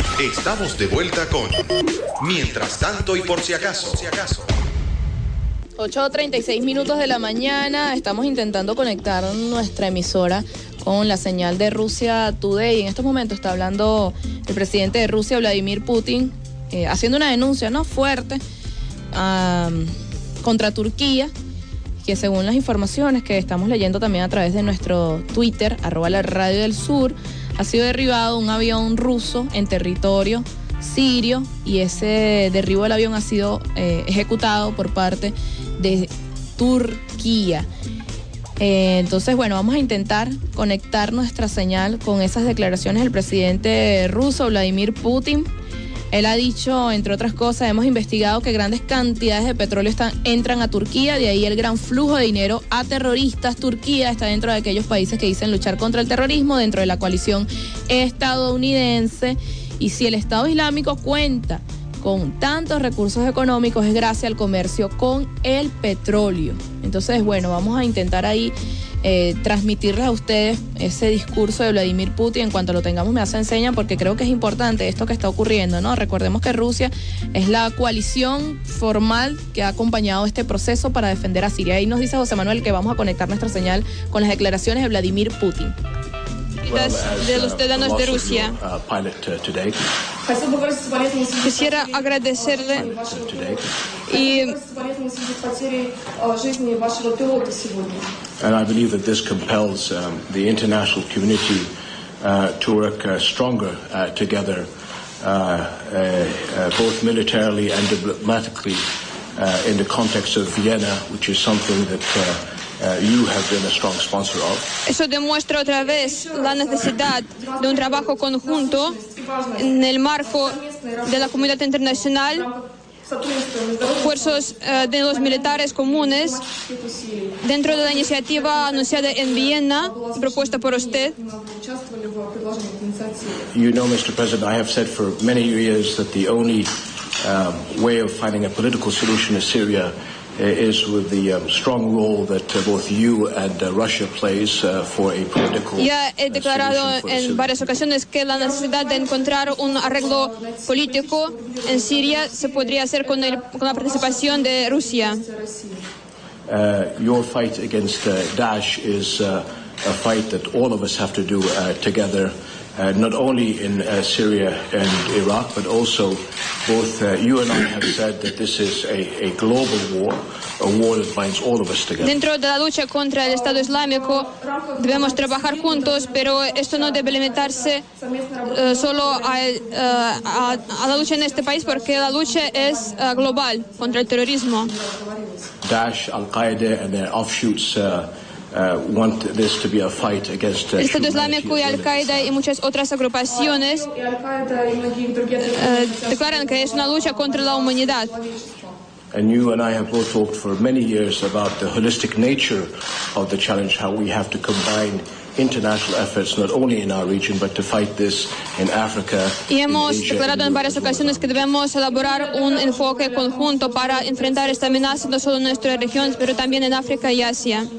Estamos de vuelta con Mientras tanto y por si acaso. ocho treinta y seis minutos de la mañana, estamos intentando conectar nuestra emisora con la señal de Rusia Today. En estos momentos está hablando el presidente de Rusia, Vladimir Putin, eh, haciendo una denuncia no fuerte um, contra Turquía, que según las informaciones que estamos leyendo también a través de nuestro Twitter, arroba la radio del sur, ha sido derribado un avión ruso en territorio sirio y ese derribo del avión ha sido eh, ejecutado por parte de Turquía. Eh, entonces, bueno, vamos a intentar conectar nuestra señal con esas declaraciones del presidente ruso, Vladimir Putin. Él ha dicho, entre otras cosas, hemos investigado que grandes cantidades de petróleo están, entran a Turquía, de ahí el gran flujo de dinero a terroristas. Turquía está dentro de aquellos países que dicen luchar contra el terrorismo, dentro de la coalición estadounidense. Y si el Estado Islámico cuenta con tantos recursos económicos es gracias al comercio con el petróleo. Entonces, bueno, vamos a intentar ahí eh, transmitirles a ustedes ese discurso de Vladimir Putin. En cuanto lo tengamos me hace enseña, porque creo que es importante esto que está ocurriendo, ¿no? Recordemos que Rusia es la coalición formal que ha acompañado este proceso para defender a Siria. Ahí nos dice José Manuel que vamos a conectar nuestra señal con las declaraciones de Vladimir Putin. De los ciudadanos de Rusia. Quisiera agradecerle y And I believe that this compels um, the international community uh, to work uh, stronger uh, together, uh, uh, uh, both militarily and diplomatically, uh, in the context of Vienna, which is something that uh, Uh, you have been a strong sponsor of. Eso demuestra otra vez la necesidad de un trabajo conjunto en el marco de la comunidad internacional, esfuerzos uh, de los militares comunes dentro de la iniciativa anunciada en Viena, propuesta por usted. You know, Mister President, I have said for many years that the only um, way of finding a political solution to Syria is with the um, strong role that uh, both you and uh, Russia plays uh, for a political. Ya he declarado en varias ocasiones que la necesidad de encontrar un arreglo político en Siria se podría hacer con, el, con la participación de Rusia. Uh, your fight against uh, Daesh is uh, a fight that all of us have to do uh, together. Uh, not only in uh, Syria and Iraq, but also both uh, you and I have said that this is a, a global war, a war that binds all of us together. Dentro de la lucha contra el Estado Islámico debemos trabajar juntos, pero esto no debe limitarse uh, solo a, uh, a, a la lucha en este país, porque la lucha es uh, global contra el terrorismo. Daesh, Al-Qaeda and their offshoots uh, Uh, want this to be a fight against, uh, el Estado Islámico y Al-Qaeda y muchas otras agrupaciones uh, declaran que es una lucha contra la humanidad. And you and I have both talked for many years about the holistic nature of the challenge, how we have to combine international efforts not only in our region but to fight this in Africa. Y hemos declarado en varias ocasiones que debemos elaborar un enfoque conjunto para enfrentar esta amenaza no solo en nuestra región, pero también en África y Asia.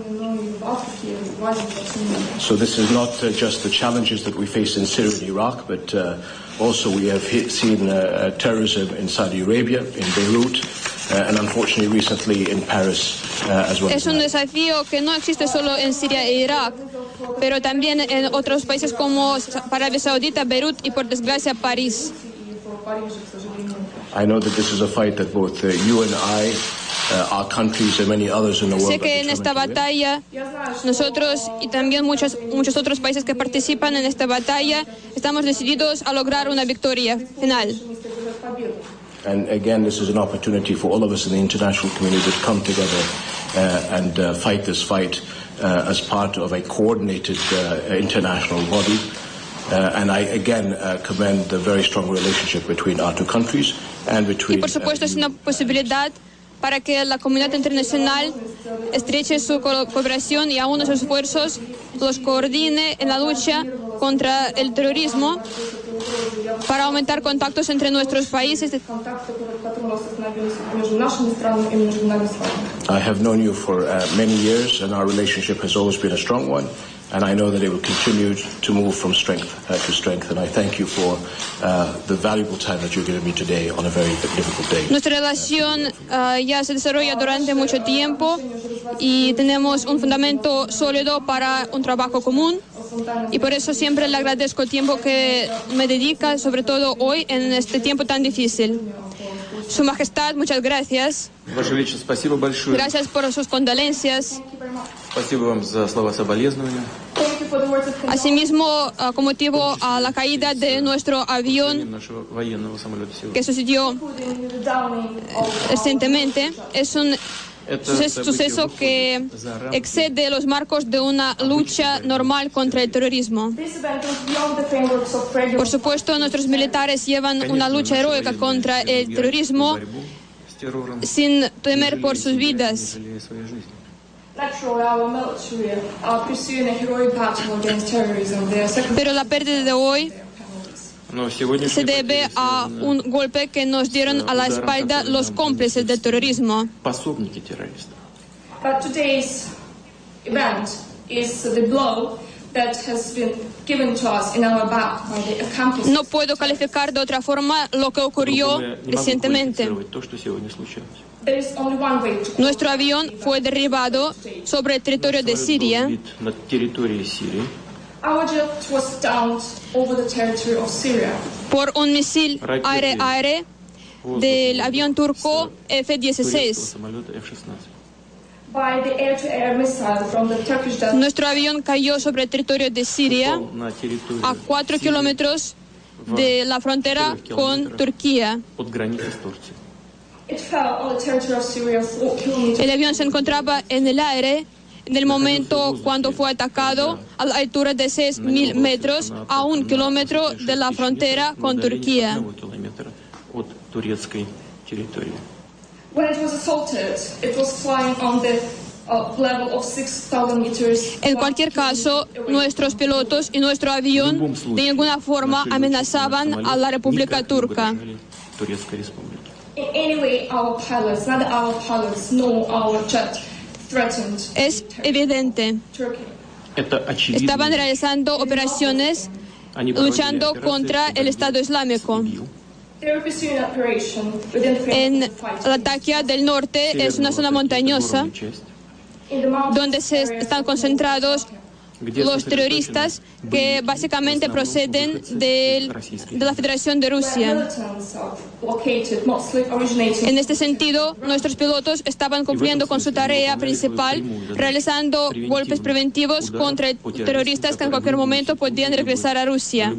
So this is not uh, just the challenges that we face in Syria and Iraq, but uh, also we have hit, seen uh, terrorism in Saudi Arabia, in Beirut, uh, and unfortunately recently in Paris uh, as well. Es un desafío que no existe solo en Siria e Irak, pero también en otros países como Arabia Saudita, Beirut y por desgracia París. I know that this is a fight that both uh, you and I, uh, our countries and many others in the world. Sé que en esta batalla nosotros y también muchos muchos otros países que participan en esta batalla estamos decididos a lograr una victoria final. And again, this is an opportunity for all of us in the international community to come together uh, and uh, fight this fight uh, as part of a coordinated uh, international body. Uh, and I again uh, commend the very strong relationship between our two countries and between. Y por supuesto es una posibilidad para que la comunidad internacional estreche su cooperación y aúne sus esfuerzos, los coordine en la lucha contra el terrorismo, para aumentar contactos entre nuestros países. I have known you for uh, many years, and our relationship has always been a strong one. And I know that it will continue to move from strength uh, to strength. And I thank you for uh, the valuable time that you're giving me today on a very difficult day. Nuestra relación uh, ya se desarrolla durante mucho tiempo y tenemos un fundamento sólido para un trabajo común. Y por eso siempre le agradezco el tiempo que me dedica, sobre todo hoy, en este tiempo tan difícil. Su Majestad, muchas gracias. Ваше Величество, спасибо большое. Gracias por sus condolencias. Спасибо вам за слова соболезнования. Asimismo, uh, con motivo a la caída de nuestro avión que sucedió recientemente, es un suceso, suceso que excede los marcos de una lucha normal contra el terrorismo. Por supuesto, nuestros militares llevan una lucha heroica contra el terrorismo sin temer por sus vidas. Pero la pérdida de hoy se debe a un golpe que nos dieron a la espalda los cómplices del terrorismo. But today's event is the blow that has been given to us in our back by the accomplices. No puedo calificar de otra forma lo que ocurrió recientemente. There is only one way to Nuestro avión fue derribado sobre el territorio de Siria. Our jet was downed over the territory of Syria. Por un misil aire-aire del avión turco F dieciséis. By the air-to-air missile from the Turkish desert. Nuestro avión cayó sobre el territorio de Siria, a cuatro kilómetros de la frontera con Turquía. It fell on the territory of Syria four kilometers. El avión se encontraba en el aire en el momento cuando fue atacado a la altura de seis mil metros, a un kilómetro de la frontera con Turquía. When it was assaulted, it was flying on the uh, level of six thousand meters. En cualquier caso, nuestros pilotos y nuestro avión de ninguna forma amenazaban a la República Turca. In any way, our pilots, not our pilots, no, our jet threatened Es evidente. Turkey. Estaban realizando operaciones luchando contra el Estado Islámico. They were pursuing an operation within the En framework of the fight. Latakia del Norte es una zona montañosa In the mountains donde se están concentrados los terroristas que básicamente proceden del- de la Federación de Rusia. militants are located, mostly originating. En este sentido, nuestros pilotos estaban cumpliendo con su tarea principal, realizando golpes preventivos contra terroristas que en cualquier momento podían regresar a Rusia.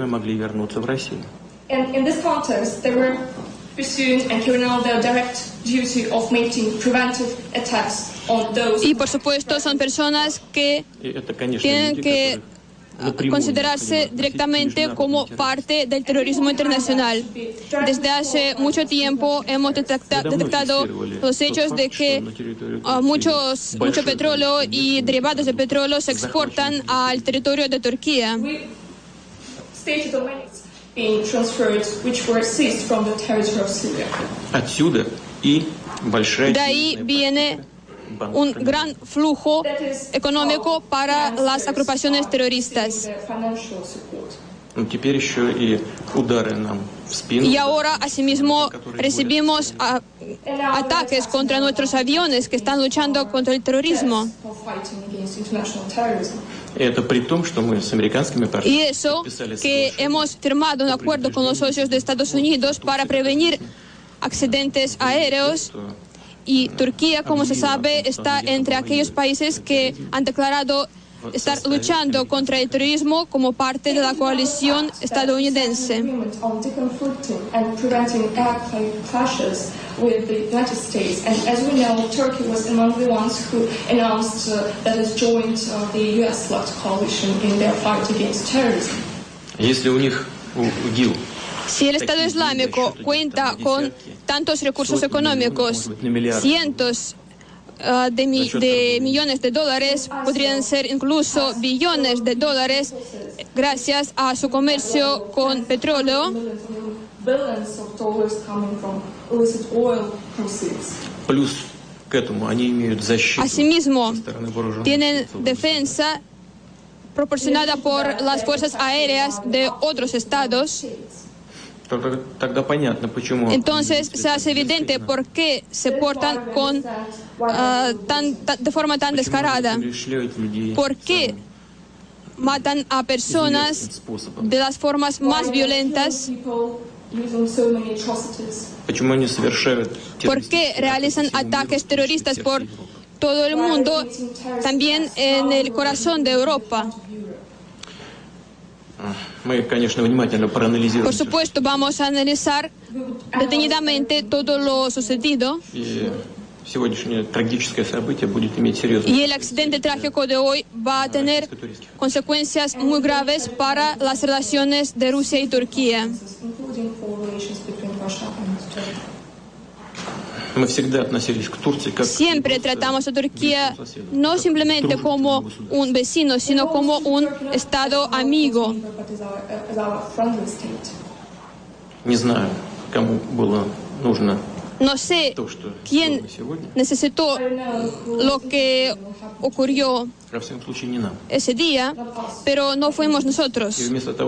And in this context, they were pursuing and carrying out their direct duty of making preventive attacks on those. Y por supuesto son personas que tienen que considerarse directamente como parte del terrorismo internacional. Desde hace mucho tiempo hemos detecta- detectado los hechos de que uh, muchos, mucho petróleo y derivados de petróleo se exportan al territorio de Turquía. We stated the monies being transferred, which were seized from the territory of Syria. Отсюда и большая De ahí viene un gran flujo económico para las agrupaciones terroristas. Their financial support. Ну, теперь еще и удары нам в спину. Y ahora, asimismo, recibimos a- ataques contra nuestros aviones que están luchando contra el terrorismo. For fighting against international terrorism. Это при том, что мы с американскими Y партнерами eso подписали que hemos firmado un acuerdo con los socios de Estados Unidos para prevenir accidentes aéreos. Y Turquía, como se sabe, está entre aquellos países que han declarado estar luchando contra el terrorismo como parte de la coalición estadounidense. Agreement on deconflicting and preventing air clashes with the United States. And as we know, Turkey was among the ones who announced uh, that it joined uh, the U S-led coalition in their fight against terrorism. Если у них, у ИГИЛ, Si el Estado Islámico cuenta con tantos recursos económicos, cientos uh, de, mi- de millones de dólares, podrían ser incluso billones de dólares, gracias a su comercio con petróleo, Billions of dollars coming from illicit oil proceeds. плюс к этому они имеют защиту asimismo со стороны вооруженных tienen сил. defensa proporcionada por las fuerzas aéreas de otros estados, entonces se hace evidente por qué se portan con, uh, tan, tan, de forma tan descarada, por qué matan a personas de las formas más violentas, por qué realizan ataques terroristas por todo el mundo, también en el corazón de Europa. Por supuesto, vamos a analizar detenidamente todo lo sucedido. Y el accidente trágico de hoy va a tener consecuencias muy graves para las relaciones de Rusia y Turquía. Siempre tratamos a Turquía no simplemente como un vecino, sino como un Estado amigo. No sé quién necesitó lo que ocurrió ese día, pero no fuimos nosotros.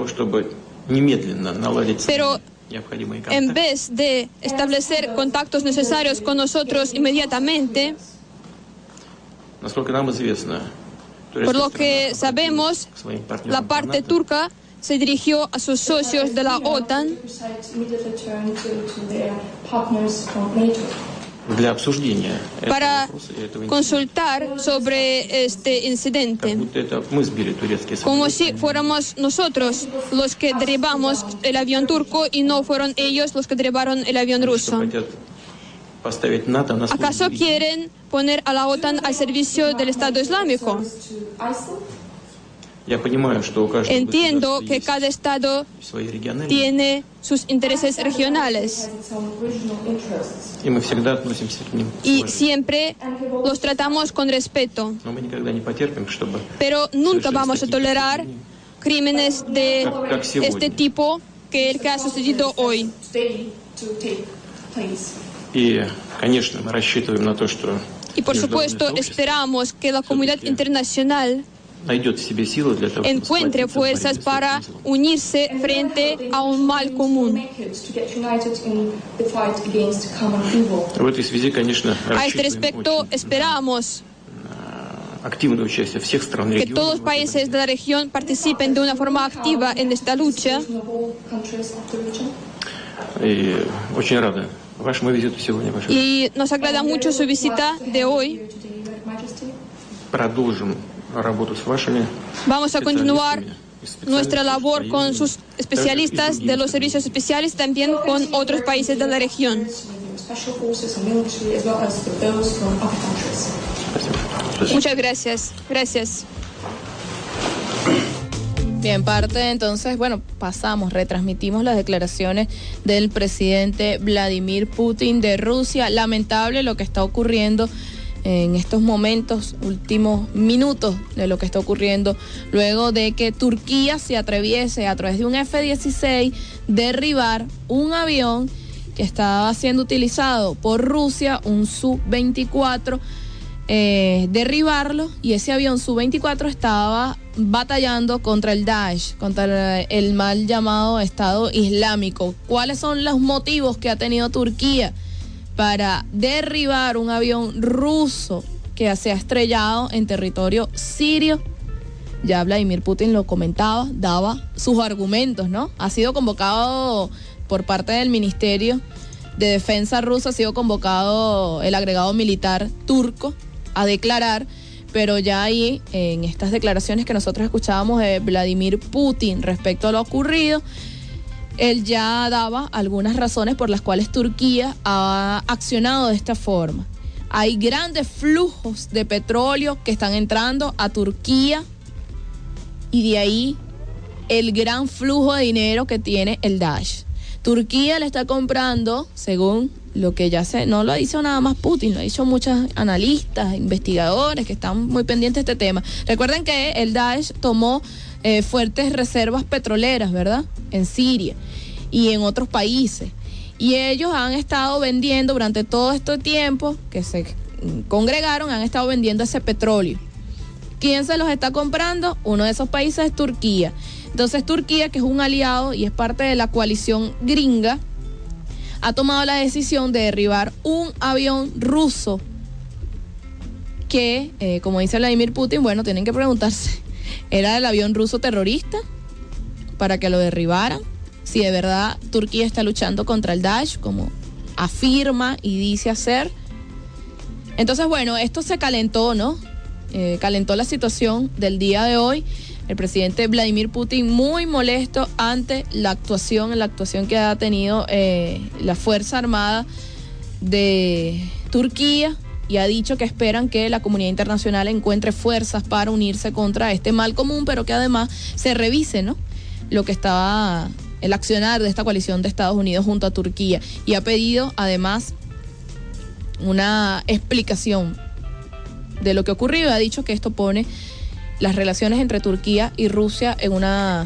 Pero en vez de establecer contactos necesarios con nosotros inmediatamente, por lo que sabemos, la parte turca se dirigió a sus socios de la OTAN para consultar sobre este incidente, como si fuéramos nosotros los que derribamos el avión turco y no fueron ellos los que derribaron el avión ruso. ¿Acaso quieren poner a la OTAN al servicio del Estado Islámico? Entiendo que cada estado tiene sus intereses regionales y siempre los tratamos con respeto, pero nunca vamos a tolerar crímenes de este tipo que el que ha sucedido hoy. Y por supuesto esperamos que la comunidad internacional encuentre fuerzas para unirse frente a un mal común. A este respecto, esperamos que todos los países de la región participen de una forma activa en esta lucha. Y nos agrada mucho su visita de hoy. Vamos a continuar nuestra labor con sus especialistas de los servicios especiales, también con otros países de la región. Muchas gracias. Gracias. Bien, parte entonces, bueno, pasamos, retransmitimos las declaraciones del presidente Vladimir Putin de Rusia. Lamentable lo que está ocurriendo en estos momentos, últimos minutos de lo que está ocurriendo, luego de que Turquía se atreviese a través de un F dieciséis derribar un avión que estaba siendo utilizado por Rusia, un Su veinticuatro, eh, derribarlo, y ese avión Su veinticuatro estaba batallando contra el Daesh, contra el mal llamado Estado Islámico. ¿Cuáles son los motivos que ha tenido Turquía para derribar un avión ruso que se ha estrellado en territorio sirio? Ya Vladimir Putin lo comentaba, daba sus argumentos, ¿no? Ha sido convocado por parte del Ministerio de Defensa ruso, ha sido convocado el agregado militar turco a declarar, pero ya ahí, en estas declaraciones que nosotros escuchábamos de Vladimir Putin respecto a lo ocurrido, él ya daba algunas razones por las cuales Turquía ha accionado de esta forma. Hay grandes flujos de petróleo que están entrando a Turquía, y de ahí el gran flujo de dinero que tiene el Daesh. Turquía le está comprando, según lo que ya sé, no lo ha dicho nada más Putin, lo han dicho muchos analistas, investigadores que están muy pendientes de este tema. Recuerden que el Daesh tomó eh, fuertes reservas petroleras, ¿verdad?, en Siria y en otros países. Y ellos han estado vendiendo durante todo este tiempo que se congregaron, han estado vendiendo ese petróleo. ¿Quién se los está comprando? Uno de esos países es Turquía. Entonces Turquía, que es un aliado y es parte de la coalición gringa, ha tomado la decisión de derribar un avión ruso que, eh, como dice Vladimir Putin, bueno, tienen que preguntarse, ¿era el avión ruso terrorista para que lo derribaran? Si de verdad Turquía está luchando contra el Daesh, como afirma y dice hacer. Entonces, bueno, esto se calentó, ¿no? Eh, calentó la situación del día de hoy. El presidente Vladimir Putin muy molesto ante la actuación, la actuación que ha tenido eh, la Fuerza Armada de Turquía, y ha dicho que esperan que la comunidad internacional encuentre fuerzas para unirse contra este mal común, pero que además se revise, ¿no?, lo que estaba, el accionar de esta coalición de Estados Unidos junto a Turquía, y ha pedido además una explicación de lo que ocurrió. Ha dicho que esto pone las relaciones entre Turquía y Rusia en una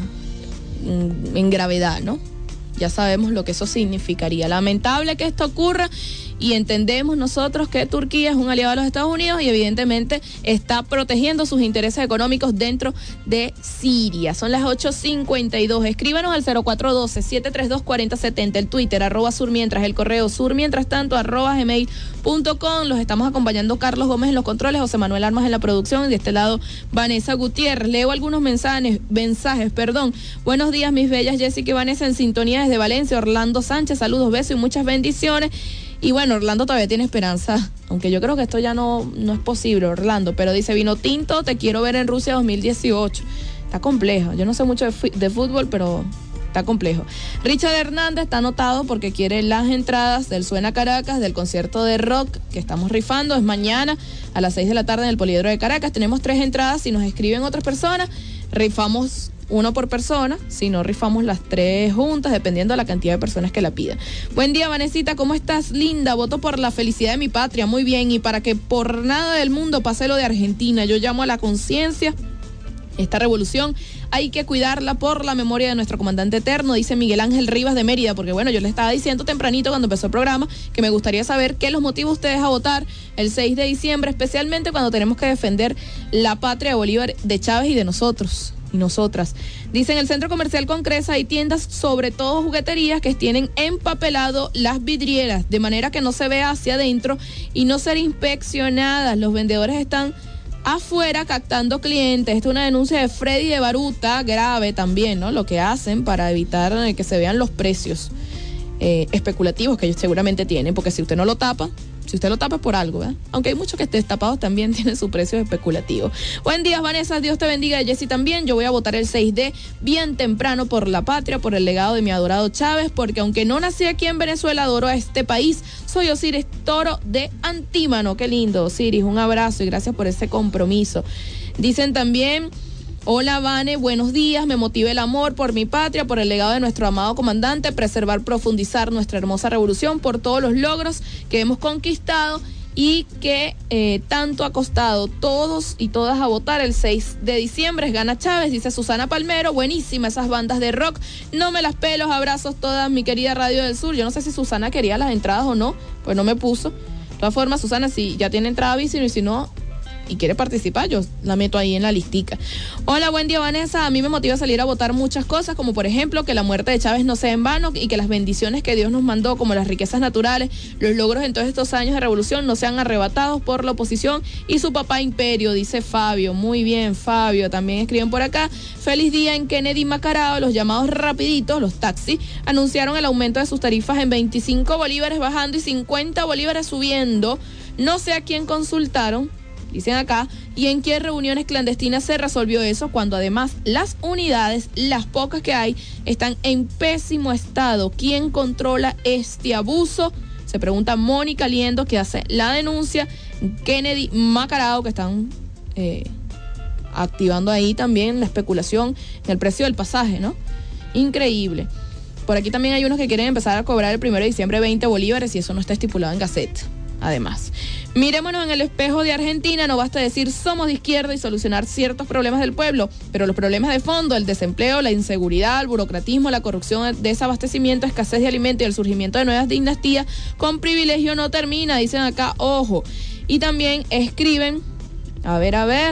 en gravedad, ¿no? Ya sabemos lo que eso significaría. Lamentable que esto ocurra, y entendemos nosotros que Turquía es un aliado de los Estados Unidos y evidentemente está protegiendo sus intereses económicos dentro de Siria. Son las ocho cincuenta y dos. Escríbanos al cero cuatro uno dos, siete tres dos, cuatro cero siete cero, el Twitter, arroba surmientras, el correo surmientras tanto, arroba gmail punto com. Los estamos acompañando Carlos Gómez en los controles, José Manuel Armas en la producción, y de este lado Vanessa Gutiérrez. Leo algunos mensajes, mensajes, perdón. Buenos días, mis bellas Jessica y Vanessa, en sintonía desde Valencia. Orlando Sánchez, saludos, besos y muchas bendiciones. Y bueno, Orlando todavía tiene esperanza, aunque yo creo que esto ya no, no es posible, Orlando, pero dice: vino tinto, te quiero ver en Rusia dos mil dieciocho. Está complejo, yo no sé mucho de, fu- de fútbol, pero está complejo. Richard Hernández está anotado porque quiere las entradas del Suena Caracas, del concierto de rock que estamos rifando. Es mañana a las seis de la tarde en el Poliedro de Caracas. Tenemos tres entradas. Si nos escriben otras personas, rifamos uno por persona, si no rifamos las tres juntas, dependiendo de la cantidad de personas que la pidan. Buen día, Vanesita, ¿cómo estás? Linda, voto por la felicidad de mi patria, muy bien, y para que por nada del mundo pase lo de Argentina. Yo llamo a la conciencia. Esta revolución hay que cuidarla por la memoria de nuestro comandante eterno, dice Miguel Ángel Rivas de Mérida, porque bueno, yo le estaba diciendo tempranito cuando empezó el programa que me gustaría saber qué los motiva a ustedes a votar el seis de diciembre, especialmente cuando tenemos que defender la patria de Bolívar, de Chávez y de nosotros y nosotras. Dice: en el centro comercial Concresa hay tiendas, sobre todo jugueterías, que tienen empapelado las vidrieras, de manera que no se vea hacia adentro y no ser inspeccionadas. Los vendedores están afuera captando clientes. Esta es una denuncia de Freddy de Baruta, grave también, ¿no? Lo que hacen para evitar que se vean los precios eh, especulativos que ellos seguramente tienen, porque si usted no lo tapa, si usted lo tapa es por algo, ¿verdad? Aunque hay muchos que destapados también tienen su precio especulativo. Buen día, Vanessa, Dios te bendiga, Jessy también. Yo voy a votar el seis de bien temprano por la patria, por el legado de mi adorado Chávez, porque aunque no nací aquí en Venezuela, adoro a este país. Soy Osiris Toro de Antímano. Qué lindo, Osiris, un abrazo y gracias por ese compromiso. Dicen también: hola, Vane, buenos días, me motiva el amor por mi patria, por el legado de nuestro amado comandante, preservar, profundizar nuestra hermosa revolución, por todos los logros que hemos conquistado y que eh, tanto ha costado. Todos y todas a votar el seis de diciembre, gana Chávez, dice Susana Palmero. Buenísima esas bandas de rock, no me las pelos, abrazos todas, mi querida Radio del Sur. Yo no sé si Susana quería las entradas o no, pues no me puso. De todas formas, Susana, si ya tiene entrada Vicino, y si no y quiere participar, yo la meto ahí en la listica. Hola, buen día, Vanessa. A mí me motiva a salir a votar muchas cosas, como por ejemplo que la muerte de Chávez no sea en vano y que las bendiciones que Dios nos mandó, como las riquezas naturales, los logros en todos estos años de revolución, no sean arrebatados por la oposición y su papá imperio, dice Fabio. Muy bien, Fabio. También escriben por acá: feliz día en Kennedy Macarao. Los llamados rapiditos, los taxis, anunciaron el aumento de sus tarifas en veinticinco bolívares bajando y cincuenta bolívares subiendo. No sé a quién consultaron, dicen acá, y en qué reuniones clandestinas se resolvió eso, cuando además las unidades, las pocas que hay, están en pésimo estado. ¿Quién controla este abuso? Se pregunta Mónica Liendo, que hace la denuncia. Kennedy Macarao, que están eh, activando ahí también la especulación en el precio del pasaje, ¿no? Increíble. Por aquí también hay unos que quieren empezar a cobrar el primero de diciembre veinte bolívares y eso no está estipulado en Gaceta. Además, mirémonos en el espejo de Argentina. No basta decir somos de izquierda y solucionar ciertos problemas del pueblo, pero los problemas de fondo, el desempleo, la inseguridad, el burocratismo, la corrupción, el desabastecimiento, escasez de alimentos y el surgimiento de nuevas dinastías con privilegio no termina, dicen acá, ojo. Y también escriben, a ver, a ver,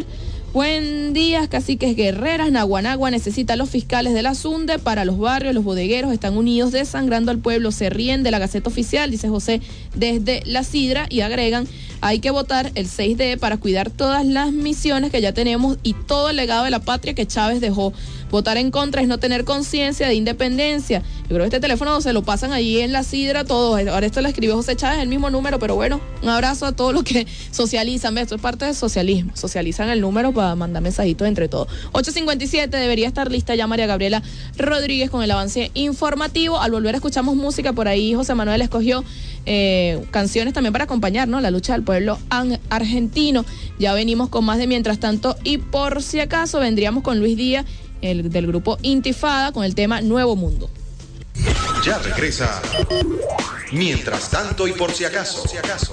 Buen día, caciques guerreras. Naguanagua necesita a los fiscales de la SUNDE para los barrios. Los bodegueros están unidos desangrando al pueblo. Se ríen de la Gaceta Oficial, dice José desde La Sidra, y agregan: hay que votar el seis de para cuidar todas las misiones que ya tenemos y todo el legado de la patria que Chávez dejó. Votar en contra es no tener conciencia de independencia. Yo creo que este teléfono se lo pasan allí en La Sidra todos. Ahora esto lo escribió José Chávez, el mismo número, pero bueno, un abrazo a todos los que socializan. ¿Ves? Esto es parte del socialismo. Socializan el número para mandar mensajitos entre todos. ocho cincuenta y siete, debería estar lista ya María Gabriela Rodríguez con el avance informativo. Al volver escuchamos música, por ahí José Manuel escogió eh, canciones también para acompañar, ¿no?, la lucha del pueblo argentino. Ya venimos con más de Mientras Tanto, y por si acaso vendríamos con Luis Díaz, el del grupo Intifada, con el tema Nuevo Mundo. Ya regresa Mientras Tanto y por si acaso.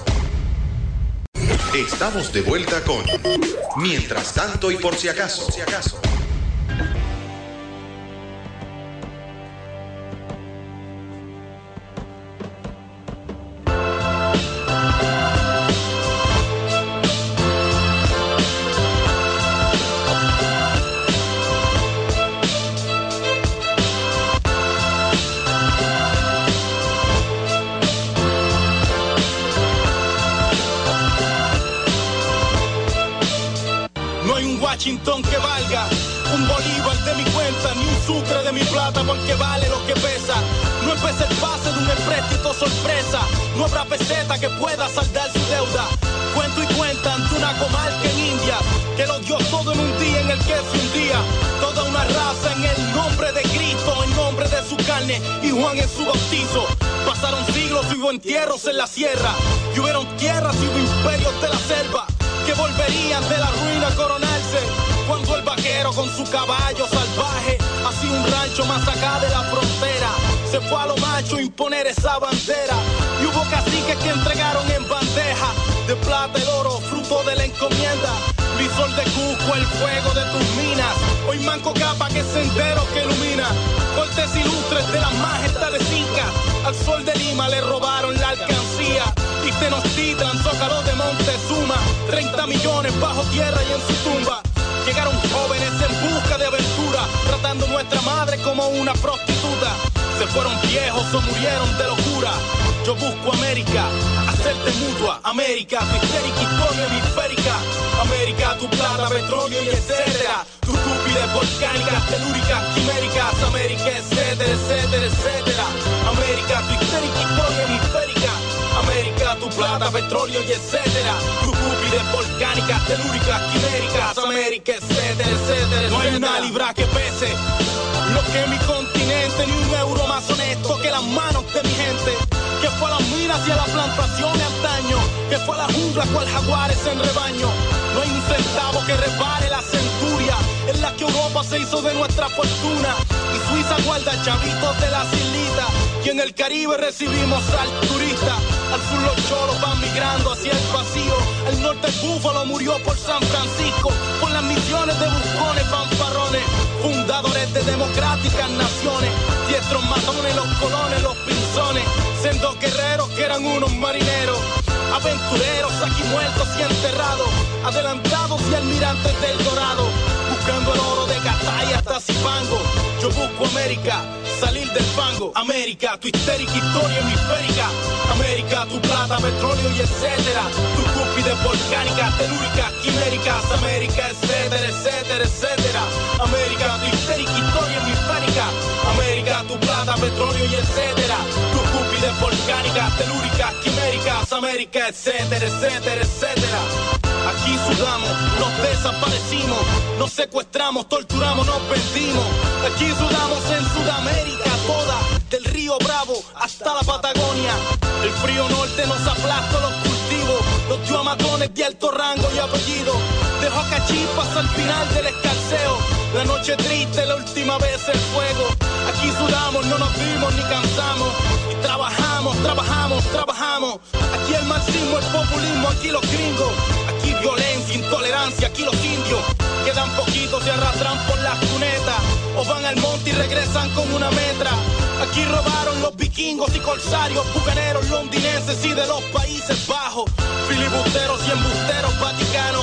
Estamos de vuelta con Mientras Tanto y por si acaso. Washington que valga un bolívar de mi cuenta, ni un sucre de mi plata, porque vale lo que pesa. No empecé el pase de un empréstito sorpresa, no habrá peseta que pueda saldar su deuda. Cuento y cuentan de una comarca en India, que lo dio todo en un día en el que se hundía toda una raza en el nombre de Cristo, en nombre de su carne y Juan en su bautizo. Pasaron siglos y hubo entierros en la sierra, y hubieron tierras y hubo imperios de la selva, que volverían de la ruina a coronarse, cuando el vaquero con su caballo salvaje hacía un rancho más acá de la frontera. Se fue a lo macho a imponer esa bandera, y hubo caciques que entregaron en bandeja de plata y oro, fruto de la encomienda. Visor de Cusco, el fuego de tus minas, hoy manco capa que sendero que ilumina. Cortes ilustres de las majestades incas, al sol de Lima le robaron la alcancía. Y Tenochtitlan, Zócalo de Montezuma, treinta millones bajo tierra y en su tumba. Llegaron jóvenes en busca de aventura, tratando nuestra madre como una prostituta. Se fueron viejos o murieron de locura. Yo busco América, hacerte mutua. América, tu histérica historia hemisférica. América, tu plata, petróleo y etcétera. Tu cúpides volcánicas, telúricas, quiméricas. América, etcétera, etcétera, etcétera. América, tu histérica historia hemisférica. América, tu plata, petróleo y etcétera. Tu cúpides volcánicas, telúricas, quiméricas. América, etcétera, etcétera. No hay una libra que pese lo que mi continente, ni un euro más honesto que las manos de mi gente, que fue a las minas y a las plantaciones antaño, que fue a la jungla cual jaguares en rebaño. No hay un centavo que repare la centuria en la que Europa se hizo de nuestra fortuna, y Suiza guarda chavitos de las islitas, y en el Caribe recibimos al turista. Al sur los cholos van migrando hacia el vacío, al norte el búfalo murió por San Francisco, por las misiones de buscones, fanfarrones, fundadores de democráticas naciones, diestros matones, los colones, los pinzones, sendos guerreros que eran unos marineros, aventureros aquí muertos y enterrados, adelantados y almirantes del dorado, buscando el oro de Catay hasta Zipango. Yo busco América, salir del fango. América, tu histérica historia hemisférica. América, tu plata, petróleo y etcétera. Tu cúpides volcánicas, telúricas, quiméricas. América, etcétera, etcétera, etcétera. América, tu histérica historia hemisférica. América, tu plata, petróleo y etcétera. Tu cúpides volcánicas, telúricas, quiméricas. América, etcétera, etcétera, etcétera. Aquí sudamos, nos desaparecimos, nos secuestramos, torturamos, nos vendimos. Aquí sudamos en Sudamérica toda, del río Bravo hasta la Patagonia. El frío norte nos aplastó los cultivos, los dio a matones de alto rango y apellido. Dejó a cachipas al final del escarceo, la noche triste, la última vez el fuego. Aquí sudamos, no nos vimos ni cansamos, y trabajamos, trabajamos, trabajamos. Aquí el marxismo, el populismo, aquí los gringos. Aquí violencia, intolerancia, aquí los indios. Quedan poquitos, se arrastran por las cunetas, o van al monte y regresan con una metra. Aquí robaron los vikingos y corsarios, bucaneros londinenses y de los Países Bajos, filibusteros y embusteros vaticanos.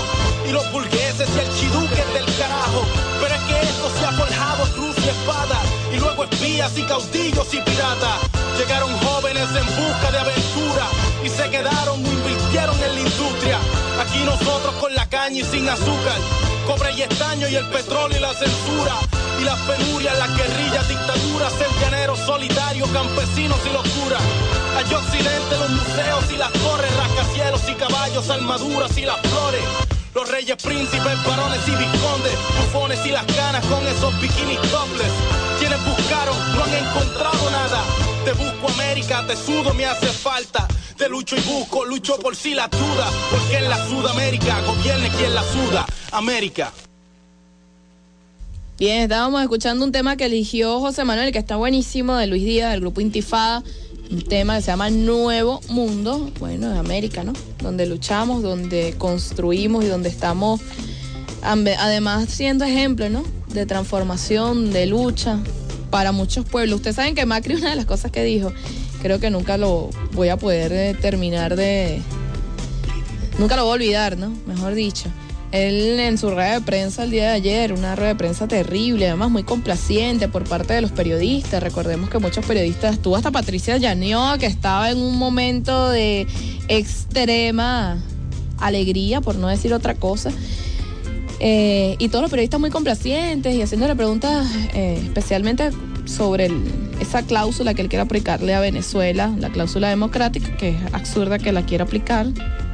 y los burgueses y archiduques del carajo. Pero es que esto se ha forjado cruz y espada, y luego espías y caudillos y piratas. Llegaron jóvenes en busca de aventura y se quedaron o invirtieron en la industria. Aquí nosotros con la caña y sin azúcar, cobre y estaño y el petróleo y la censura, y las penurias, las guerrillas, dictaduras, el llanero solitario, campesinos y locura. Allá occidente los museos y las torres, rascacielos y caballos, armaduras y las flores. Los reyes, príncipes, varones y vizcondes, bufones y las canas con esos bikinis topless. Quienes buscaron no han encontrado nada. Te busco América, te sudo, me hace falta. Te lucho y busco, lucho por si la duda, porque en la Sudamérica gobierne quien la suda, América. Bien, estábamos escuchando un tema que eligió José Manuel, que está buenísimo, de Luis Díaz, del grupo Intifada. Un tema que se llama Nuevo Mundo, bueno, de América, ¿no? Donde luchamos, donde construimos y donde estamos, además, siendo ejemplo, ¿no? De transformación, de lucha para muchos pueblos. Ustedes saben que Macri, una de las cosas que dijo, creo que nunca lo voy a poder eh, terminar de... Nunca lo voy a olvidar, ¿no? Mejor dicho. Él en su rueda de prensa el día de ayer, una rueda de prensa terrible, además muy complaciente por parte de los periodistas. Recordemos que muchos periodistas, estuvo hasta Patricia Llanoa, que estaba en un momento de extrema alegría, por no decir otra cosa. Eh, y todos los periodistas muy complacientes y haciéndole preguntas eh, especialmente sobre el, esa cláusula que él quiere aplicarle a Venezuela, la cláusula democrática, que es absurda que la quiera aplicar.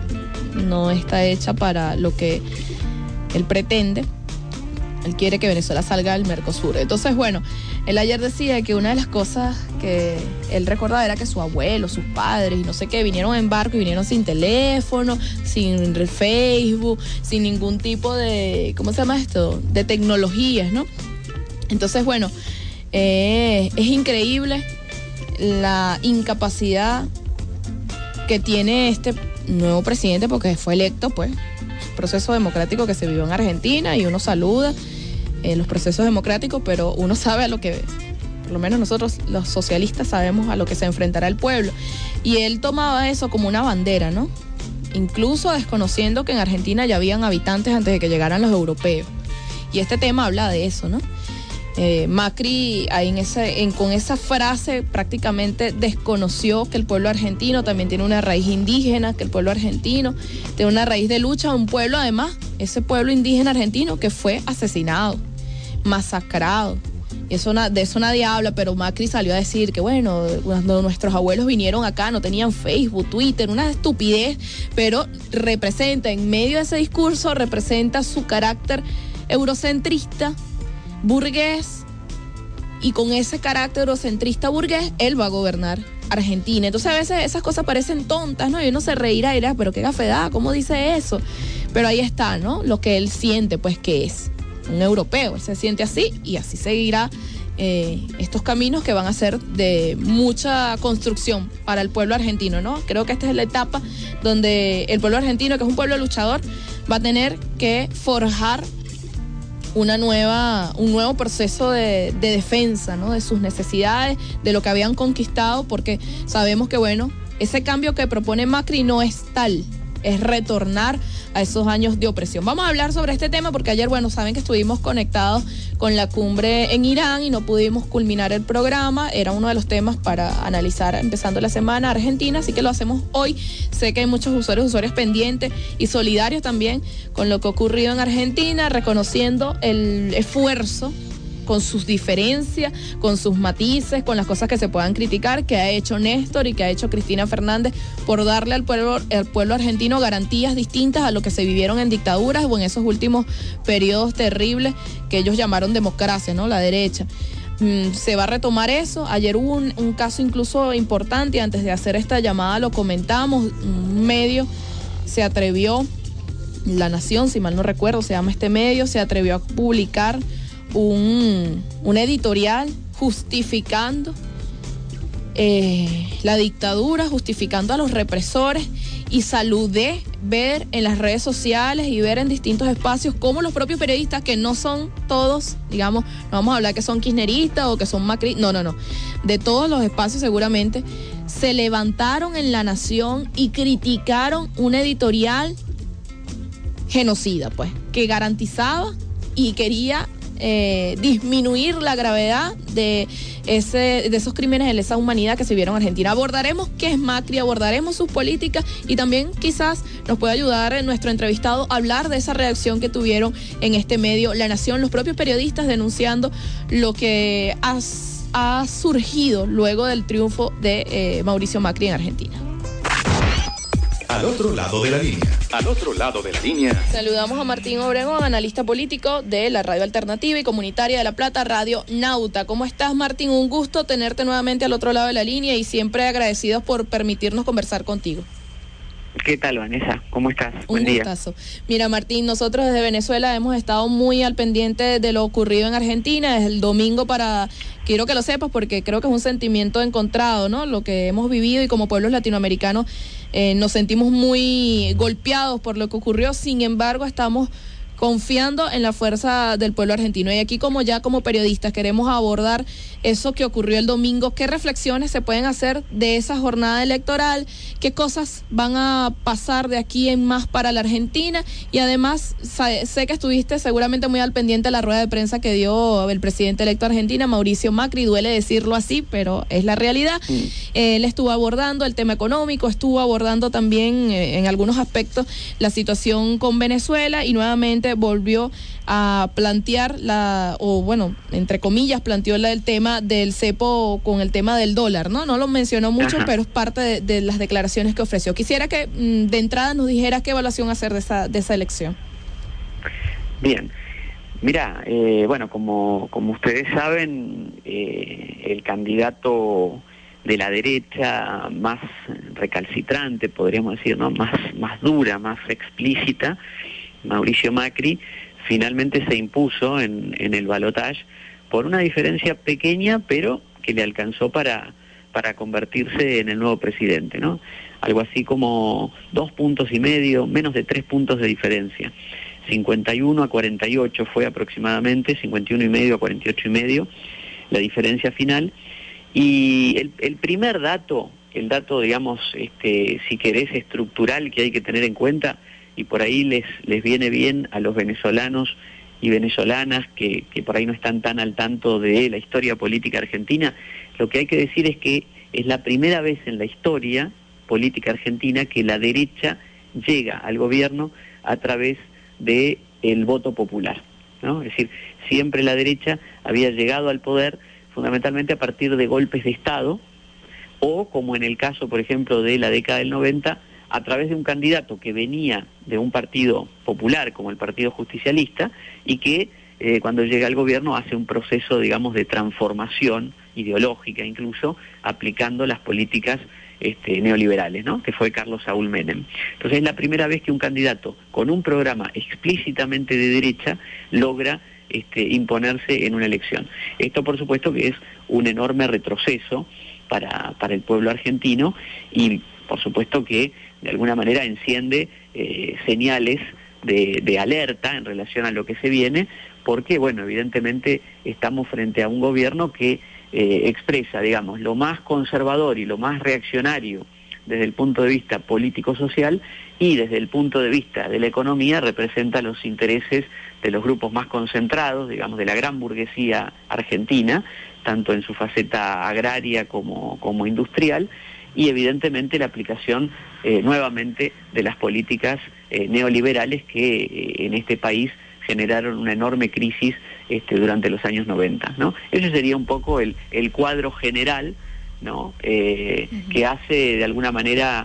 No está hecha para lo que él pretende. Él quiere que Venezuela salga del Mercosur. Entonces, bueno, él ayer decía que una de las cosas que él recordaba era que su abuelo, sus padres y no sé qué, vinieron en barco y vinieron sin teléfono, sin Facebook, sin ningún tipo de, ¿cómo se llama esto? De tecnologías, ¿no? Entonces, bueno, eh, es increíble la incapacidad que tiene este nuevo presidente, porque fue electo, pues, proceso democrático que se vivió en Argentina, y uno saluda eh, los procesos democráticos, pero uno sabe a lo que, por lo menos nosotros los socialistas sabemos a lo que se enfrentará el pueblo, y él tomaba eso como una bandera, ¿no? Incluso desconociendo que en Argentina ya habían habitantes antes de que llegaran los europeos, y este tema habla de eso, ¿no? Eh, Macri ahí en ese, en, con esa frase prácticamente desconoció que el pueblo argentino también tiene una raíz indígena, que el pueblo argentino tiene una raíz de lucha, un pueblo además, ese pueblo indígena argentino que fue asesinado, masacrado. Y eso, de eso nadie habla, pero Macri salió a decir que bueno, cuando nuestros abuelos vinieron acá no tenían Facebook, Twitter, una estupidez, pero representa, en medio de ese discurso, representa su carácter eurocentrista, burgués, y con ese carácter eurocentrista burgués, él va a gobernar Argentina. Entonces a veces esas cosas parecen tontas, ¿no? Y uno se reirá y dirá, pero qué gafedad, ¿cómo dice eso? Pero ahí está, ¿no? Lo que él siente, pues, que es un europeo. Él se siente así y así seguirá eh, estos caminos que van a ser de mucha construcción para el pueblo argentino, ¿no? Creo que esta es la etapa donde el pueblo argentino, que es un pueblo luchador, va a tener que forjar una nueva, un nuevo proceso de, de defensa, ¿no? De sus necesidades, de lo que habían conquistado, porque sabemos que, bueno, ese cambio que propone Macri no es tal, es retornar a esos años de opresión. Vamos a hablar sobre este tema porque ayer, bueno, saben que estuvimos conectados con la cumbre en Irán y no pudimos culminar el programa. Era uno de los temas para analizar empezando la semana Argentina, así que lo hacemos hoy. Sé que hay muchos usuarios, usuarios pendientes y solidarios también con lo que ha ocurrido en Argentina, reconociendo el esfuerzo con sus diferencias, con sus matices, con las cosas que se puedan criticar, que ha hecho Néstor y que ha hecho Cristina Fernández por darle al pueblo, al pueblo argentino garantías distintas a lo que se vivieron en dictaduras o en esos últimos periodos terribles que ellos llamaron democracia, ¿no? La derecha. Mm, se va a retomar eso. Ayer hubo un, un caso incluso importante, y antes de hacer esta llamada lo comentamos, un medio se atrevió, La Nación, si mal no recuerdo, se llama este medio, se atrevió a publicar Un, un editorial justificando eh, la dictadura, justificando a los represores, y saludé ver en las redes sociales y ver en distintos espacios cómo los propios periodistas, que no son todos, digamos, no vamos a hablar que son kirchneristas o que son macri, no, no, no, de todos los espacios seguramente, se levantaron en La Nación y criticaron un editorial genocida, pues, que garantizaba y quería eh, disminuir la gravedad de ese de esos crímenes de lesa humanidad que se vieron en Argentina. Abordaremos qué es Macri, abordaremos sus políticas y también quizás nos puede ayudar en nuestro entrevistado a hablar de esa reacción que tuvieron en este medio La Nación, los propios periodistas denunciando lo que ha, ha surgido luego del triunfo de eh, Mauricio Macri en Argentina. Al otro lado de la línea. Al otro lado de la línea. Saludamos a Martín Obregón, analista político de la radio alternativa y comunitaria de La Plata, Radio Nauta. ¿Cómo estás, Martín? Un gusto tenerte nuevamente al otro lado de la línea y siempre agradecidos por permitirnos conversar contigo. ¿Qué tal, Vanessa? ¿Cómo estás? Un Buen día. gustazo. Mira, Martín, nosotros desde Venezuela hemos estado muy al pendiente de lo ocurrido en Argentina. Desde el domingo para, quiero que lo sepas porque creo que es un sentimiento encontrado, ¿no? Lo que hemos vivido y como pueblos latinoamericanos eh, nos sentimos muy golpeados por lo que ocurrió. Sin embargo, estamos confiando en la fuerza del pueblo argentino. Y aquí, como ya como periodistas, queremos abordar eso que ocurrió el domingo. ¿Qué reflexiones se pueden hacer de esa jornada electoral? ¿Qué cosas van a pasar de aquí en más para la Argentina? Y además, sé que estuviste seguramente muy al pendiente de la rueda de prensa que dio el presidente electo de Argentina, Mauricio Macri. Duele decirlo así, pero es la realidad. Mm. Él estuvo abordando el tema económico, estuvo abordando también eh, en algunos aspectos la situación con Venezuela y nuevamente volvió a plantear la, o bueno, entre comillas, planteó la, el tema del cepo con el tema del dólar, ¿no? No lo mencionó mucho, Ajá. pero es parte de, de las declaraciones que ofreció. Quisiera que mm, de entrada nos dijeras qué evaluación hacer de esa, de esa elección. Bien. Mira, eh, bueno, como, como ustedes saben, eh, el candidato de la derecha más recalcitrante, podríamos decir, ¿no? Más, más dura, más explícita, Mauricio Macri, finalmente se impuso en, en el balotaje por una diferencia pequeña, pero que le alcanzó para, para convertirse en el nuevo presidente, ¿no? Algo así como dos puntos y medio, menos de tres puntos de diferencia. cincuenta y uno a cuarenta y ocho fue aproximadamente, cincuenta y uno y medio a cuarenta y ocho y medio, la diferencia final. Y el, el primer dato, el dato, digamos, este, si querés, estructural que hay que tener en cuenta, y por ahí les, les viene bien a los venezolanos y venezolanas que, que por ahí no están tan al tanto de la historia política argentina, lo que hay que decir es que es la primera vez en la historia política argentina que la derecha llega al gobierno a través de el voto popular, ¿no? Es decir, siempre la derecha había llegado al poder fundamentalmente a partir de golpes de Estado o, como en el caso, por ejemplo, de la década del noventa, a través de un candidato que venía de un partido popular como el Partido Justicialista y que eh, cuando llega al gobierno hace un proceso, digamos, de transformación ideológica incluso, aplicando las políticas este, neoliberales, ¿no? Que fue Carlos Saúl Menem. Entonces es la primera vez que un candidato con un programa explícitamente de derecha logra este, imponerse en una elección. Esto, por supuesto, que es un enorme retroceso para, para el pueblo argentino y, por supuesto, que de alguna manera enciende eh, señales de, de alerta en relación a lo que se viene, porque, bueno, evidentemente estamos frente a un gobierno que eh, expresa, digamos, lo más conservador y lo más reaccionario desde el punto de vista político-social y desde el punto de vista de la economía representa los intereses de los grupos más concentrados, digamos, de la gran burguesía argentina, tanto en su faceta agraria como, como industrial, y evidentemente la aplicación eh, nuevamente de las políticas eh, neoliberales que eh, en este país generaron una enorme crisis este, durante los años noventa, ¿no? Ese sería un poco el, el cuadro general, ¿no? Eh, uh-huh. que hace de alguna manera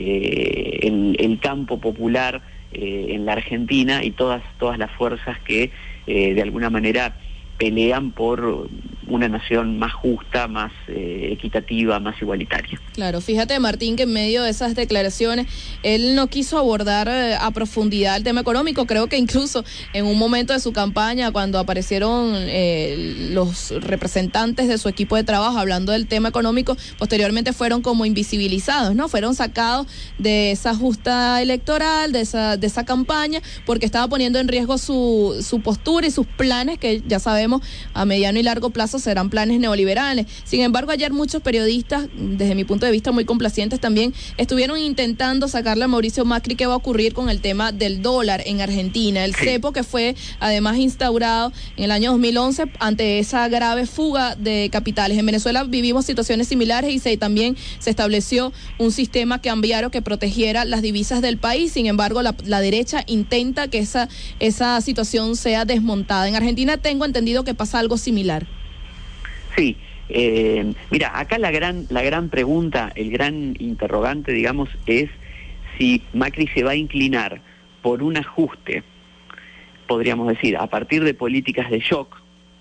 eh, el, el campo popular eh, en la Argentina y todas, todas las fuerzas que eh, de alguna manera pelean por una nación más justa, más eh, equitativa, más igualitaria. Claro, fíjate, Martín, que en medio de esas declaraciones él no quiso abordar eh, a profundidad el tema económico. Creo que incluso en un momento de su campaña, cuando aparecieron eh, los representantes de su equipo de trabajo hablando del tema económico, posteriormente fueron como invisibilizados, ¿no? Fueron sacados de esa justa electoral, de esa, de esa campaña, porque estaba poniendo en riesgo su, su postura y sus planes, que ya sabemos a mediano y largo plazo caso serán planes neoliberales. Sin embargo, ayer muchos periodistas, desde mi punto de vista muy complacientes también, estuvieron intentando sacarle a Mauricio Macri qué va a ocurrir con el tema del dólar en Argentina. El cepo, que fue además instaurado en el año dos mil once ante esa grave fuga de capitales. En Venezuela vivimos situaciones similares y se, también se estableció un sistema cambiario que protegiera las divisas del país. Sin embargo, la, la derecha intenta que esa, esa situación sea desmontada. En Argentina tengo entendido que pasa algo similar. Sí. Eh, mira, acá la gran la gran pregunta, el gran interrogante, digamos, es si Macri se va a inclinar por un ajuste, podríamos decir, a partir de políticas de shock,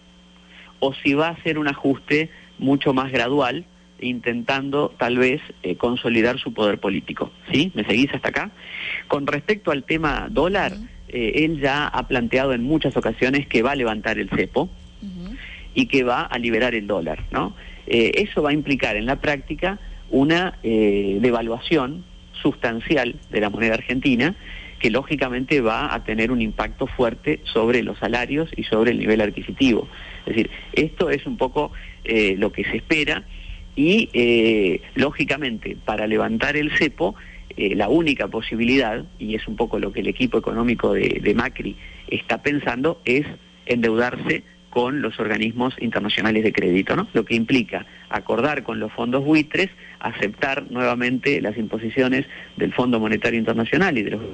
o si va a hacer un ajuste mucho más gradual, intentando tal vez eh, consolidar su poder político. ¿Sí? ¿Me seguís hasta acá? Con respecto al tema dólar, eh, él ya ha planteado en muchas ocasiones que va a levantar el cepo y que va a liberar el dólar, ¿no? Eh, eso va a implicar en la práctica una eh, devaluación sustancial de la moneda argentina, que lógicamente va a tener un impacto fuerte sobre los salarios y sobre el nivel adquisitivo. Es decir, esto es un poco eh, lo que se espera y, eh, lógicamente, para levantar el cepo, eh, la única posibilidad, y es un poco lo que el equipo económico de, de Macri está pensando, es endeudarse con los organismos internacionales de crédito, ¿no? Lo que implica acordar con los fondos buitres, aceptar nuevamente las imposiciones del Fondo Monetario Internacional y de los...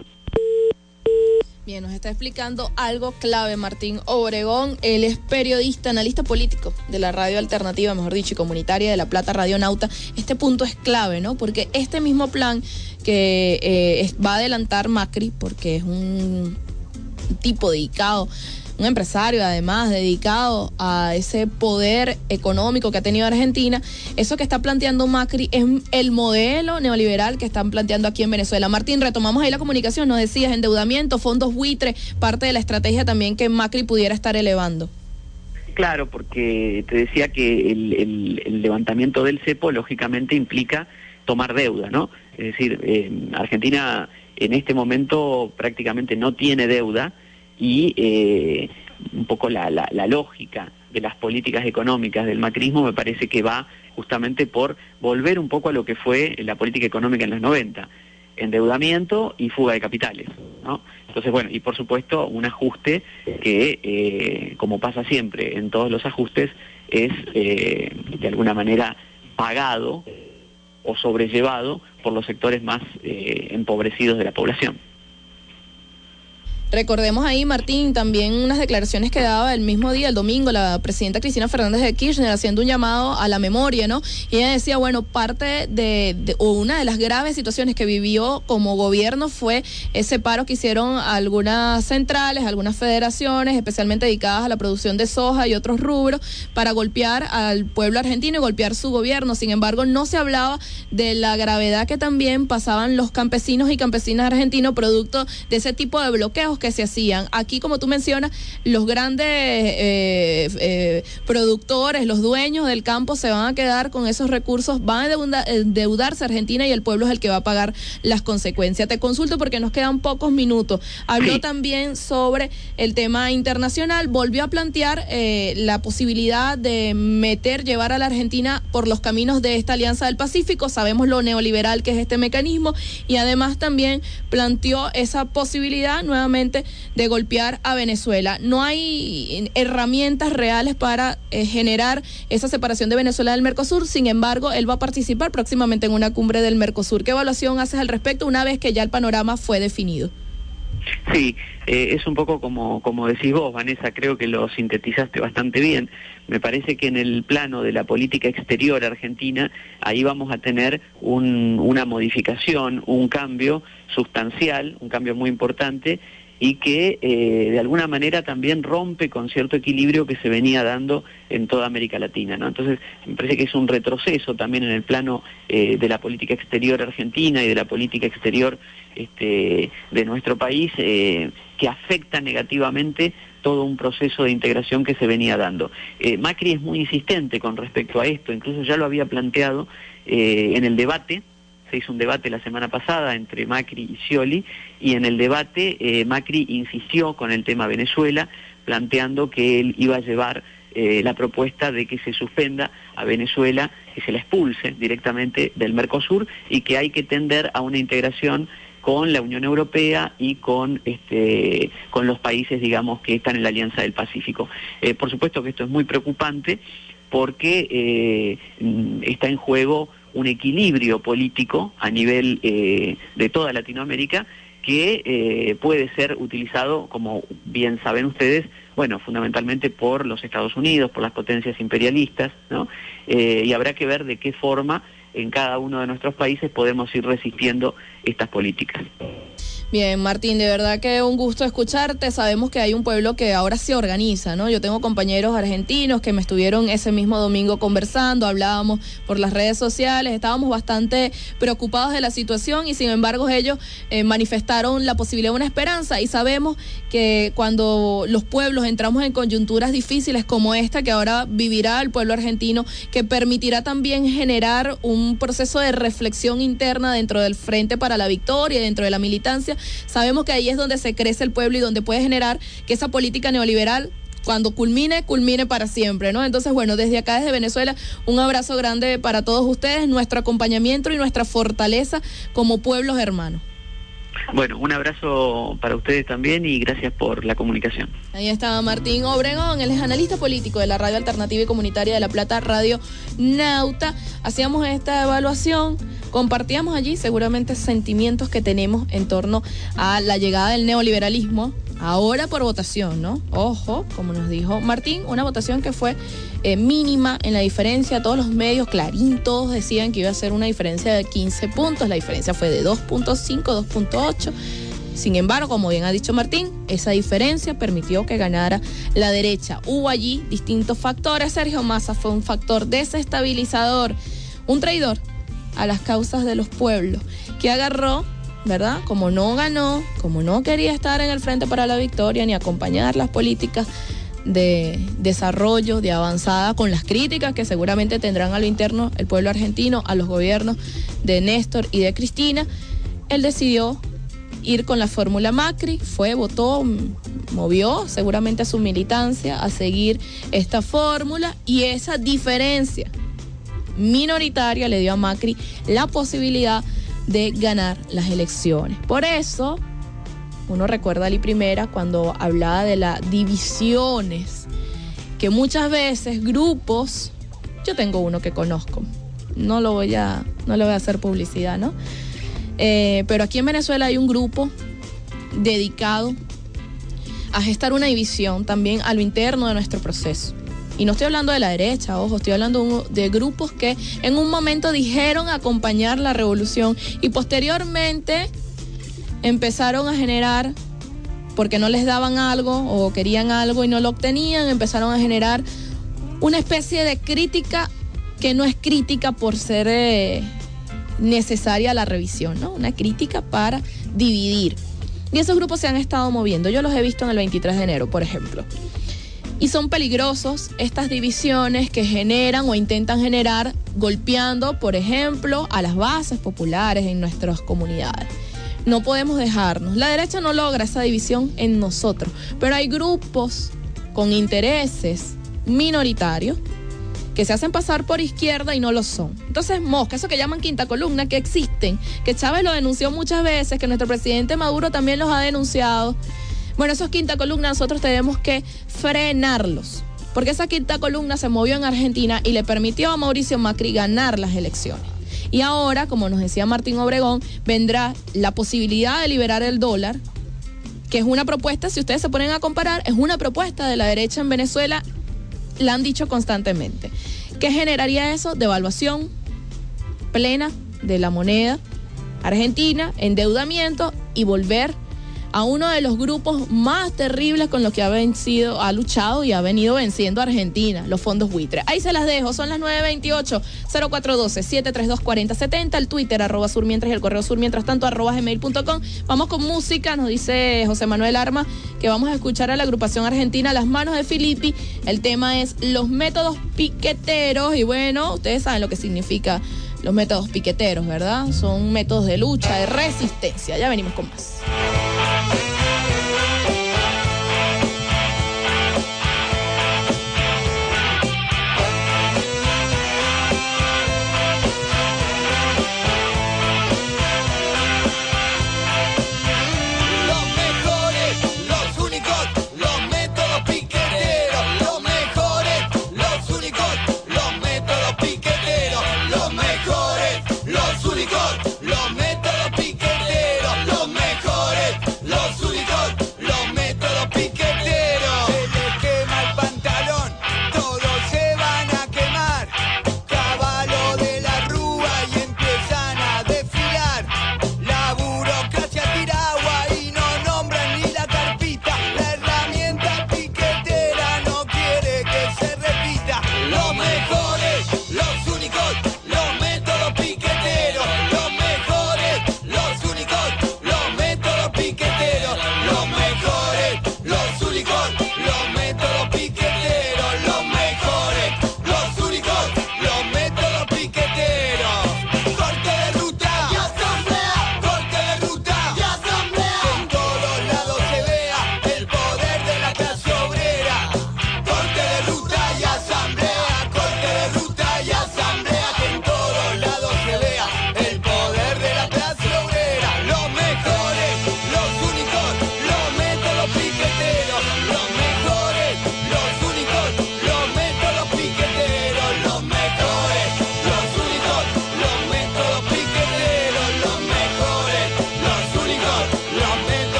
Bien, nos está explicando algo clave Martín Obregón. Él es periodista, analista político de la radio alternativa, mejor dicho, y comunitaria de La Plata, Radionauta. Este punto es clave, ¿no? Porque este mismo plan que eh, es, va a adelantar Macri, porque es un tipo dedicado, un empresario además dedicado a ese poder económico que ha tenido Argentina, eso que está planteando Macri es el modelo neoliberal que están planteando aquí en Venezuela. Martín, retomamos ahí la comunicación, nos decías endeudamiento, fondos buitre, parte de la estrategia también que Macri pudiera estar elevando. Claro, porque te decía que el, el, el levantamiento del cepo lógicamente implica tomar deuda, ¿no? Es decir, eh, Argentina en este momento prácticamente no tiene deuda, y eh, un poco la, la, la lógica de las políticas económicas del macrismo me parece que va justamente por volver un poco a lo que fue la política económica en los noventa, endeudamiento y fuga de capitales, ¿no? Entonces, bueno, y por supuesto un ajuste que, eh, como pasa siempre en todos los ajustes, es eh, de alguna manera pagado o sobrellevado por los sectores más eh, empobrecidos de la población. Recordemos ahí, Martín, también unas declaraciones que daba el mismo día, el domingo, la presidenta Cristina Fernández de Kirchner haciendo un llamado a la memoria, ¿no? Y ella decía, bueno, parte de, de o una de las graves situaciones que vivió como gobierno fue ese paro que hicieron algunas centrales, algunas federaciones, especialmente dedicadas a la producción de soja y otros rubros, para golpear al pueblo argentino y golpear su gobierno. Sin embargo, no se hablaba de la gravedad que también pasaban los campesinos y campesinas argentinos producto de ese tipo de bloqueos que se hacían. Aquí, como tú mencionas, los grandes eh, eh, productores, los dueños del campo se van a quedar con esos recursos, van a endeudarse Argentina y el pueblo es el que va a pagar las consecuencias. Te consulto porque nos quedan pocos minutos. Habló sí. también sobre el tema internacional, volvió a plantear eh, la posibilidad de meter, llevar a la Argentina por los caminos de esta Alianza del Pacífico. Sabemos lo neoliberal que es este mecanismo y además también planteó esa posibilidad nuevamente de golpear a Venezuela. No hay herramientas reales para eh, generar esa separación de Venezuela del Mercosur, sin embargo, él va a participar próximamente en una cumbre del Mercosur. ¿Qué evaluación haces al respecto una vez que ya el panorama fue definido? Sí, eh, es un poco como, como decís vos, Vanessa, creo que lo sintetizaste bastante bien. Me parece que en el plano de la política exterior argentina, ahí vamos a tener un, una modificación, un cambio sustancial, un cambio muy importante, y que eh, de alguna manera también rompe con cierto equilibrio que se venía dando en toda América Latina, ¿no? Entonces, me parece que es un retroceso también en el plano eh, de la política exterior argentina y de la política exterior este, de nuestro país, eh, que afecta negativamente todo un proceso de integración que se venía dando. Eh, Macri es muy insistente con respecto a esto, incluso ya lo había planteado eh, en el debate. Se hizo un debate la semana pasada entre Macri y Scioli, y en el debate eh, Macri insistió con el tema Venezuela, planteando que él iba a llevar eh, la propuesta de que se suspenda a Venezuela, que se la expulse directamente del Mercosur y que hay que tender a una integración con la Unión Europea y con este con los países, digamos, que están en la Alianza del Pacífico. Eh, por supuesto que esto es muy preocupante porque eh, está en juego un equilibrio político a nivel eh, de toda Latinoamérica que eh, puede ser utilizado, como bien saben ustedes, bueno, fundamentalmente por los Estados Unidos, por las potencias imperialistas, ¿no? Eh, y habrá que ver de qué forma en cada uno de nuestros países podemos ir resistiendo estas políticas. Bien, Martín, de verdad que un gusto escucharte. Sabemos que hay un pueblo que ahora se organiza, ¿no? Yo tengo compañeros argentinos que me estuvieron ese mismo domingo conversando, hablábamos por las redes sociales, estábamos bastante preocupados de la situación y sin embargo ellos eh, manifestaron la posibilidad de una esperanza y sabemos que cuando los pueblos entramos en coyunturas difíciles como esta que ahora vivirá el pueblo argentino, que permitirá también generar un proceso de reflexión interna dentro del Frente para la Victoria, dentro de la militancia, sabemos que ahí es donde se crece el pueblo y donde puede generar que esa política neoliberal, cuando culmine, culmine para siempre, ¿no? Entonces, bueno, desde acá, desde Venezuela, un abrazo grande para todos ustedes, nuestro acompañamiento y nuestra fortaleza como pueblos hermanos. Bueno, un abrazo para ustedes también y gracias por la comunicación. Ahí estaba Martín Obregón, él es analista político de la Radio Alternativa y Comunitaria de La Plata, Radio Nauta. Hacíamos esta evaluación, compartíamos allí seguramente sentimientos que tenemos en torno a la llegada del neoliberalismo, ahora por votación, ¿no? Ojo, como nos dijo Martín, una votación que fue eh, mínima en la diferencia. Todos los medios, Clarín, todos decían que iba a ser una diferencia de quince puntos, la diferencia fue de dos punto cinco, dos punto ocho. Sin embargo, como bien ha dicho Martín, esa diferencia permitió que ganara la derecha. Hubo allí distintos factores. Sergio Massa fue un factor desestabilizador, un traidor a las causas de los pueblos, que agarró, ¿verdad? Como no ganó, como no quería estar en el Frente para la Victoria ni acompañar las políticas de desarrollo, de avanzada, con las críticas que seguramente tendrán a lo interno el pueblo argentino, a los gobiernos de Néstor y de Cristina, él decidió ir con la fórmula Macri, fue, votó, movió seguramente a su militancia a seguir esta fórmula y esa diferencia minoritaria le dio a Macri la posibilidad de ganar las elecciones. Por eso, uno recuerda a Lee Primera cuando hablaba de las divisiones, que muchas veces grupos, yo tengo uno que conozco, no lo voy a, no le voy a hacer publicidad, ¿no? Eh, pero aquí en Venezuela hay un grupo dedicado a gestar una división también a lo interno de nuestro proceso. Y no estoy hablando de la derecha, ojo, estoy hablando de grupos que en un momento dijeron acompañar la revolución y posteriormente empezaron a generar, porque no les daban algo o querían algo y no lo obtenían, empezaron a generar una especie de crítica que no es crítica por ser eh, necesaria la revisión, ¿no? Una crítica para dividir. Y esos grupos se han estado moviendo. Yo los he visto en el veintitrés de enero, por ejemplo. Y son peligrosos estas divisiones que generan o intentan generar golpeando, por ejemplo, a las bases populares en nuestras comunidades. No podemos dejarnos. La derecha no logra esa división en nosotros, pero hay grupos con intereses minoritarios que se hacen pasar por izquierda y no lo son. Entonces, mosca, eso que llaman quinta columna, que existen, que Chávez lo denunció muchas veces, que nuestro presidente Maduro también los ha denunciado. Bueno, esos quinta columna nosotros tenemos que frenarlos, porque esa quinta columna se movió en Argentina y le permitió a Mauricio Macri ganar las elecciones. Y ahora, como nos decía Martín Obregón, vendrá la posibilidad de liberar el dólar, que es una propuesta, si ustedes se ponen a comparar, es una propuesta de la derecha en Venezuela, la han dicho constantemente. ¿Qué generaría eso? Devaluación plena de la moneda argentina, endeudamiento y volver a uno de los grupos más terribles con los que ha vencido, ha luchado y ha venido venciendo Argentina, los fondos buitre. Ahí se las dejo, son las nueve veintiocho, cero cuatro uno dos, siete tres dos, cuatro cero siete cero, el Twitter, arroba surmientras y el correo surmientras tanto, arroba gmail punto com. Vamos con música, nos dice José Manuel Arma que vamos a escuchar a la agrupación argentina Las Manos de Filippi. El tema es los métodos piqueteros y bueno, ustedes saben lo que significa los métodos piqueteros, ¿verdad? Son métodos de lucha, de resistencia. Ya venimos con más.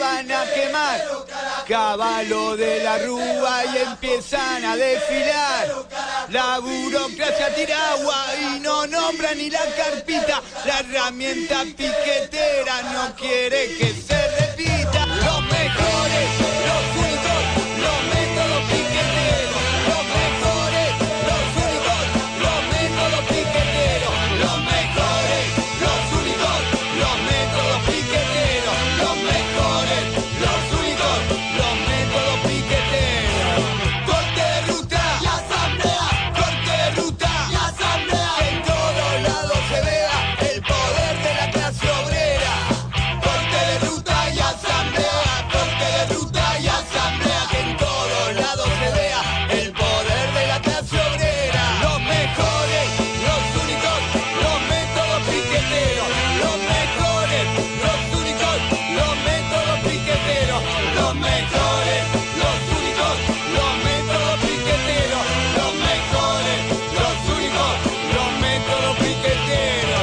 van a quemar. Caballo de la Rúa y empiezan a desfilar. La burocracia tira agua y no nombra ni la carpita. La herramienta piquetera no quiere que se repita. Los mejores, los únicos, los métodos piqueteros. Los mejores, los únicos, los métodos piqueteros. Los mejores, los únicos, los métodos piqueteros. Los mejores, los únicos, los métodos piqueteros. Corte de ruta y asamblea. Corte de ruta y asamblea. Que en todos lados se vea el poder de la clase obrera. Corte de ruta y asamblea. Corte de ruta y asamblea. Que en todos lados se vea el poder de la clase obrera. Los mejores, los únicos, los métodos piqueteros. Los mejores, los únicos, los métodos piqueteros. Los mejores, los únicos, los métodos piqueteros. Los mejores, los únicos, los métodos piqueteros.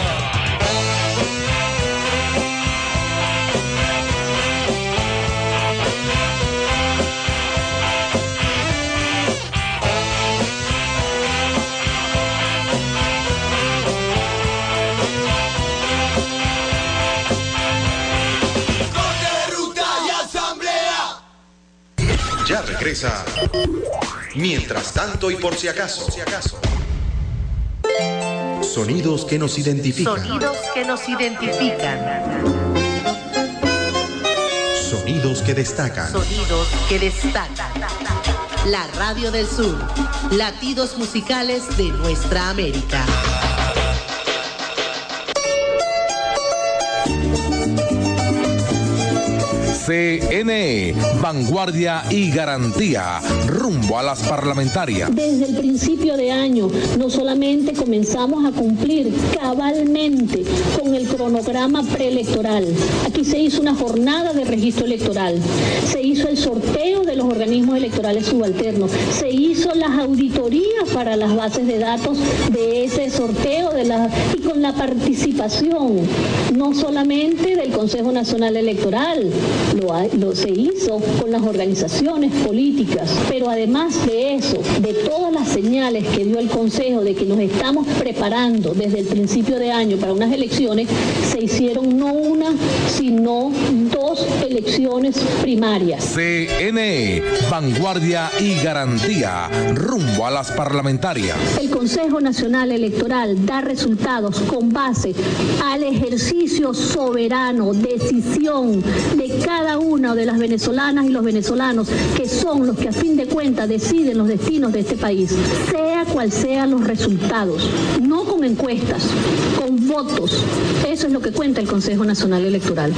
Corte de ruta y asamblea. Ya regresa. Mientras tanto y por si acaso. Sonidos que nos identifican. Sonidos que nos identifican. Sonidos que destacan. Sonidos que destacan. La Radio del Sur. Latidos musicales de nuestra América. C N E, vanguardia y garantía, rumbo a las parlamentarias. Desde el principio de año, no solamente comenzamos a cumplir cabalmente con el cronograma preelectoral. Aquí se hizo una jornada de registro electoral, se hizo el sorteo de los organismos electorales subalternos, se hizo las auditorías para las bases de datos de ese sorteo de la, y con la participación no solamente del Consejo Nacional Electoral, Lo, lo se hizo con las organizaciones políticas, pero además de eso, de todas las señales que dio el Consejo de que nos estamos preparando desde el principio de año para unas elecciones, se hicieron no una, sino dos elecciones primarias. C N E, vanguardia y garantía, rumbo a las parlamentarias. El Consejo Nacional Electoral da resultados con base al ejercicio soberano, decisión de cada una de las venezolanas y los venezolanos, que son los que a fin de cuentas deciden los destinos de este país, sea cual sean los resultados, no con encuestas, con votos. Eso es lo que cuenta el Consejo Nacional Electoral.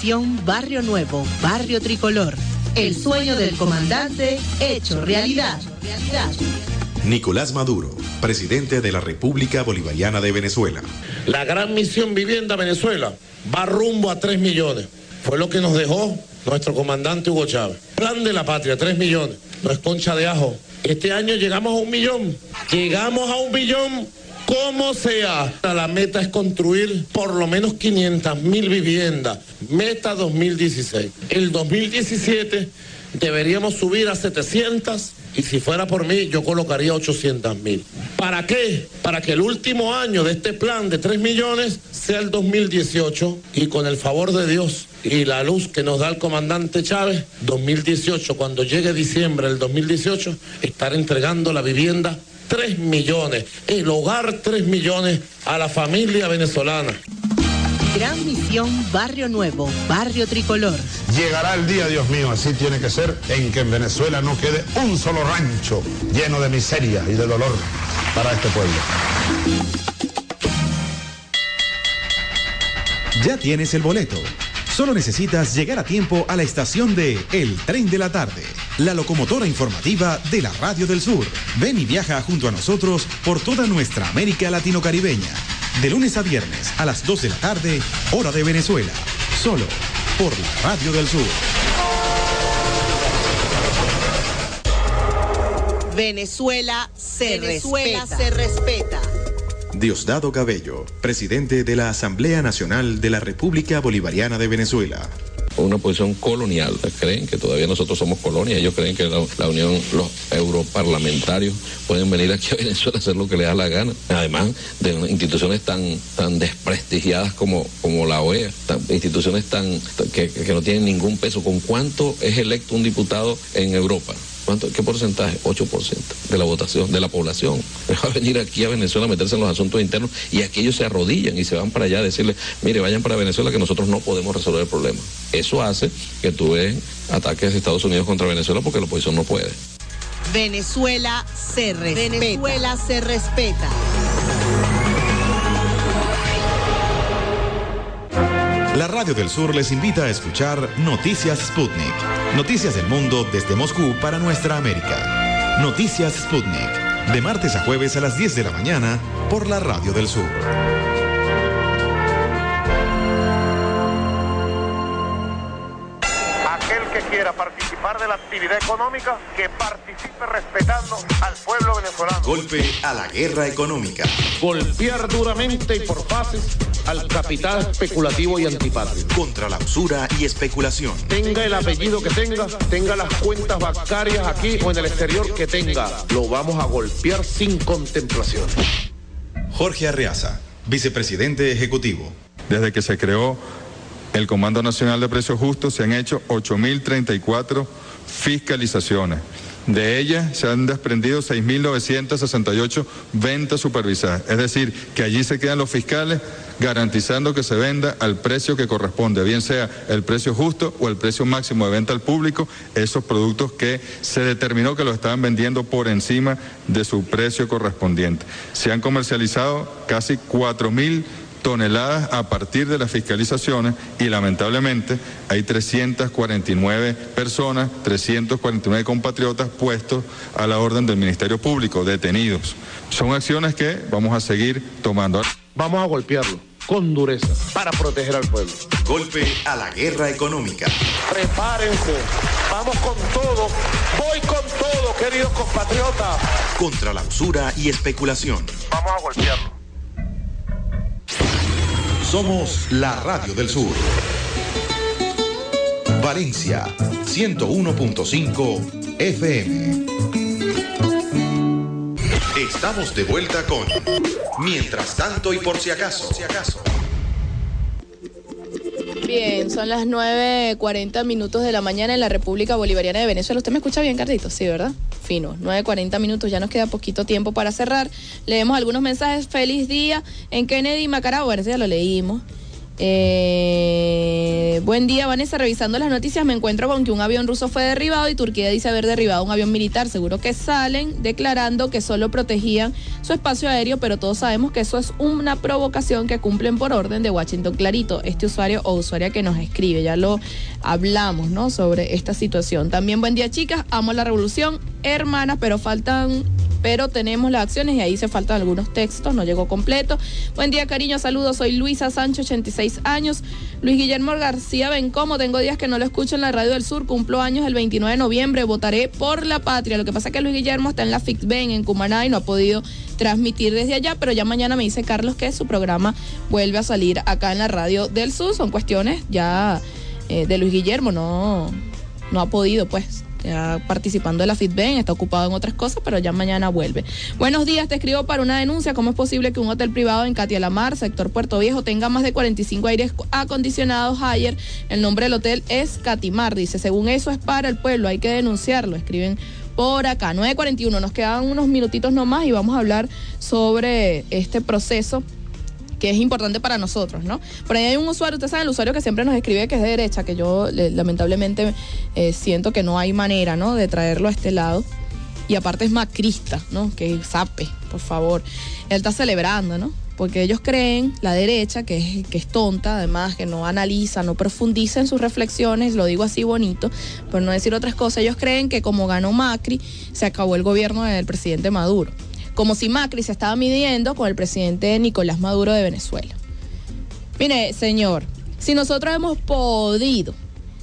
misión Barrio Nuevo, Barrio Tricolor. El sueño del comandante hecho realidad. Nicolás Maduro, presidente de la República Bolivariana de Venezuela. La gran misión Vivienda Venezuela va rumbo a tres millones. Fue lo que nos dejó nuestro comandante Hugo Chávez. Plan de la patria, tres millones. No es concha de ajo. Este año llegamos a un millón. Llegamos a un billón como sea. La meta es construir por lo menos quinientas mil viviendas. Meta dos mil dieciséis. El dos mil diecisiete deberíamos subir a setecientas y si fuera por mí yo colocaría ochocientas mil. ¿Para qué? Para que el último año de este plan de tres millones sea el dos mil dieciocho y con el favor de Dios y la luz que nos da el comandante Chávez, dos mil dieciocho, cuando llegue diciembre del dos mil dieciocho, estar entregando la vivienda tres millones, el hogar tres millones a la familia venezolana. Gran misión Barrio Nuevo, Barrio Tricolor. Llegará el día, Dios mío, así tiene que ser, en que en Venezuela no quede un solo rancho lleno de miseria y de dolor para este pueblo. Ya tienes el boleto. Solo necesitas llegar a tiempo a la estación de El Tren de la Tarde, la locomotora informativa de la Radio del Sur. Ven y viaja junto a nosotros por toda nuestra América Latino-Caribeña. De lunes a viernes a las dos de la tarde, hora de Venezuela. Solo por la Radio del Sur. Venezuela se Venezuela respeta. se respeta. Diosdado Cabello, presidente de la Asamblea Nacional de la República Bolivariana de Venezuela. Una posición colonial. Creen que todavía nosotros somos colonia. Ellos creen que la, la Unión, los europarlamentarios pueden venir aquí a Venezuela a hacer lo que les da la gana. Además de instituciones tan tan desprestigiadas como, como la O E A, tan, instituciones tan que, que no tienen ningún peso. ¿Con cuánto es electo un diputado en Europa? ¿Cuánto, ¿Qué porcentaje? ocho por ciento de la votación, de la población. Va a venir aquí a Venezuela a meterse en los asuntos internos y aquí ellos se arrodillan y se van para allá a decirle, mire, vayan para Venezuela que nosotros no podemos resolver el problema. Eso hace que tú veas ataques de Estados Unidos contra Venezuela porque la oposición no puede. Venezuela se respeta. Venezuela se respeta. La Radio del Sur les invita a escuchar Noticias Sputnik. Noticias del mundo desde Moscú para nuestra América. Noticias Sputnik. De martes a jueves a las diez de la mañana por la Radio del Sur. Aquel que quiera participar de la actividad económica, que participe respetando al pueblo venezolano. Golpe a la guerra económica. Golpear duramente y por fases al capital especulativo y antipatrio. Contra la usura y especulación. Tenga el apellido que tenga, tenga las cuentas bancarias aquí o en el exterior que tenga, lo vamos a golpear sin contemplación. Jorge Arreaza, vicepresidente ejecutivo. Desde que se creó el Comando Nacional de Precios Justos se han hecho ocho mil treinta y cuatro fiscalizaciones. De ellas se han desprendido seis mil novecientas sesenta y ocho ventas supervisadas. Es decir, que allí se quedan los fiscales garantizando que se venda al precio que corresponde, bien sea el precio justo o el precio máximo de venta al público, esos productos que se determinó que lo estaban vendiendo por encima de su precio correspondiente. Se han comercializado casi cuatro mil toneladas a partir de las fiscalizaciones y lamentablemente hay trescientas cuarenta y nueve personas, trescientos cuarenta y nueve compatriotas puestos a la orden del Ministerio Público, detenidos. Son acciones que vamos a seguir tomando. Vamos a golpearlo con dureza para proteger al pueblo. Golpe a la guerra económica. Prepárense, vamos con todo, voy con todo, queridos compatriotas. Contra la usura y especulación. Vamos a golpearlo. Somos la Radio del Sur. Valencia, ciento uno punto cinco F M. Estamos de vuelta con Mientras tanto y por si acaso. Por si acaso. Bien, son las nueve cuarenta minutos de la mañana en la República Bolivariana de Venezuela. ¿Usted me escucha bien, Carlito? Sí, ¿verdad? Fino, nueve cuarenta minutos, ya nos queda poquito tiempo para cerrar. Leemos algunos mensajes. Feliz día en Kennedy, Macarao. Bueno, ya lo leímos. Eh, buen día, Vanessa. Revisando las noticias me encuentro con que un avión ruso fue derribado y Turquía dice haber derribado un avión militar. Seguro que salen declarando que solo protegían su espacio aéreo, pero todos sabemos que eso es una provocación que cumplen por orden de Washington. Clarito, este usuario o usuaria que nos escribe, ya lo hablamos, ¿no?, sobre esta situación. También buen día, chicas, amo la revolución, hermanas, pero faltan... pero tenemos las acciones y ahí se faltan algunos textos, no llegó completo. Buen día, cariño, saludos, soy Luisa Sancho, ochenta y seis años. Luis Guillermo García Bencomo, tengo días que no lo escucho en la Radio del Sur, cumplo años el veintinueve de noviembre, votaré por la patria. Lo que pasa es que Luis Guillermo está en la FICBEN en Cumaná y no ha podido transmitir desde allá, pero ya mañana me dice Carlos que su programa vuelve a salir acá en la Radio del Sur. Son cuestiones ya eh, de Luis Guillermo, no, no ha podido, pues. Ya participando de la FITBEN, está ocupado en otras cosas, pero ya mañana vuelve. Buenos días, te escribo para una denuncia. ¿Cómo es posible que un hotel privado en Katia Lamar, sector Puerto Viejo, tenga más de cuarenta y cinco aires acondicionados ayer? El nombre del hotel es Catimar, dice. Según eso es para el pueblo, hay que denunciarlo. Escriben por acá. nueve cuarenta y uno, nos quedan unos minutitos nomás y vamos a hablar sobre este proceso que es importante para nosotros, ¿no? Por ahí hay un usuario, ustedes saben, el usuario que siempre nos escribe que es de derecha, que yo le, lamentablemente eh, siento que no hay manera, ¿no?, de traerlo a este lado. Y aparte es macrista, ¿no?, que sape, por favor. Él está celebrando, ¿no?, porque ellos creen, la derecha, que es, que es tonta, además, que no analiza, no profundiza en sus reflexiones, lo digo así bonito, por no decir otras cosas. Ellos creen que como ganó Macri, se acabó el gobierno del presidente Maduro. Como si Macri se estaba midiendo con el presidente Nicolás Maduro de Venezuela. Mire, señor, si nosotros hemos podido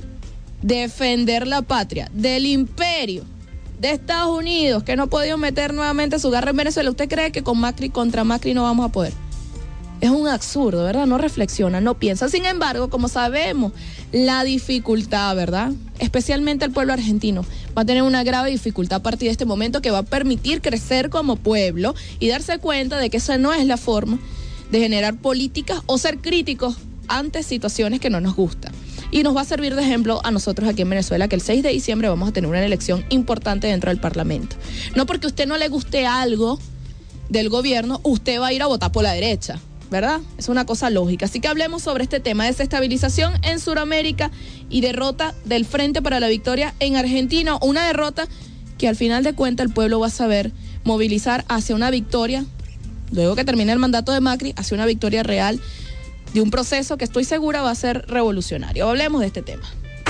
defender la patria del imperio de Estados Unidos, que no ha podido meter nuevamente su garra en Venezuela, ¿usted cree que con Macri, contra Macri no vamos a poder? Es un absurdo, ¿verdad? No reflexiona, no piensa. Sin embargo, como sabemos, la dificultad, ¿verdad?, especialmente el pueblo argentino, va a tener una grave dificultad a partir de este momento que va a permitir crecer como pueblo y darse cuenta de que esa no es la forma de generar políticas o ser críticos ante situaciones que no nos gustan. Y nos va a servir de ejemplo a nosotros aquí en Venezuela, que el seis de diciembre vamos a tener una elección importante dentro del Parlamento. No porque a usted no le guste algo del gobierno, usted va a ir a votar por la derecha, ¿verdad? Es una cosa lógica. Así que hablemos sobre este tema de desestabilización en Sudamérica y derrota del Frente para la Victoria en Argentina. Una derrota que al final de cuentas el pueblo va a saber movilizar hacia una victoria, luego que termine el mandato de Macri, hacia una victoria real de un proceso que estoy segura va a ser revolucionario. Hablemos de este tema.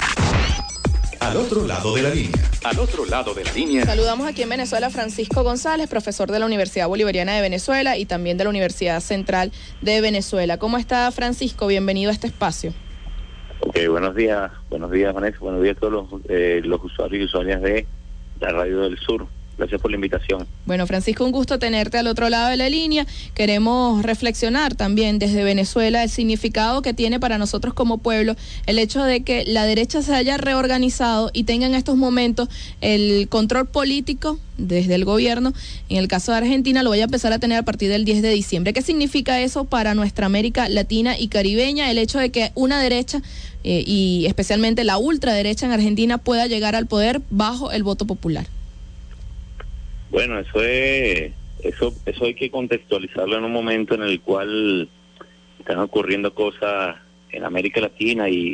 Al otro lado de la línea. Al otro lado de la línea. Saludamos aquí en Venezuela a Francisco González, profesor de la Universidad Bolivariana de Venezuela y también de la Universidad Central de Venezuela. ¿Cómo está, Francisco? Bienvenido a este espacio. Ok, buenos días. Buenos días, Vanessa. Buenos días a todos los, eh, los usuarios y usuarias de la Radio del Sur. Gracias por la invitación. Bueno, Francisco, un gusto tenerte al otro lado de la línea. Queremos reflexionar también desde Venezuela el significado que tiene para nosotros como pueblo el hecho de que la derecha se haya reorganizado y tenga en estos momentos el control político desde el gobierno. En el caso de Argentina lo voy a empezar a tener a partir del diez de diciembre. ¿Qué significa eso para nuestra América Latina y Caribeña? El hecho de que una derecha eh, y especialmente la ultraderecha en Argentina pueda llegar al poder bajo el voto popular. Bueno, eso es, eso, eso hay que contextualizarlo en un momento en el cual están ocurriendo cosas en América Latina y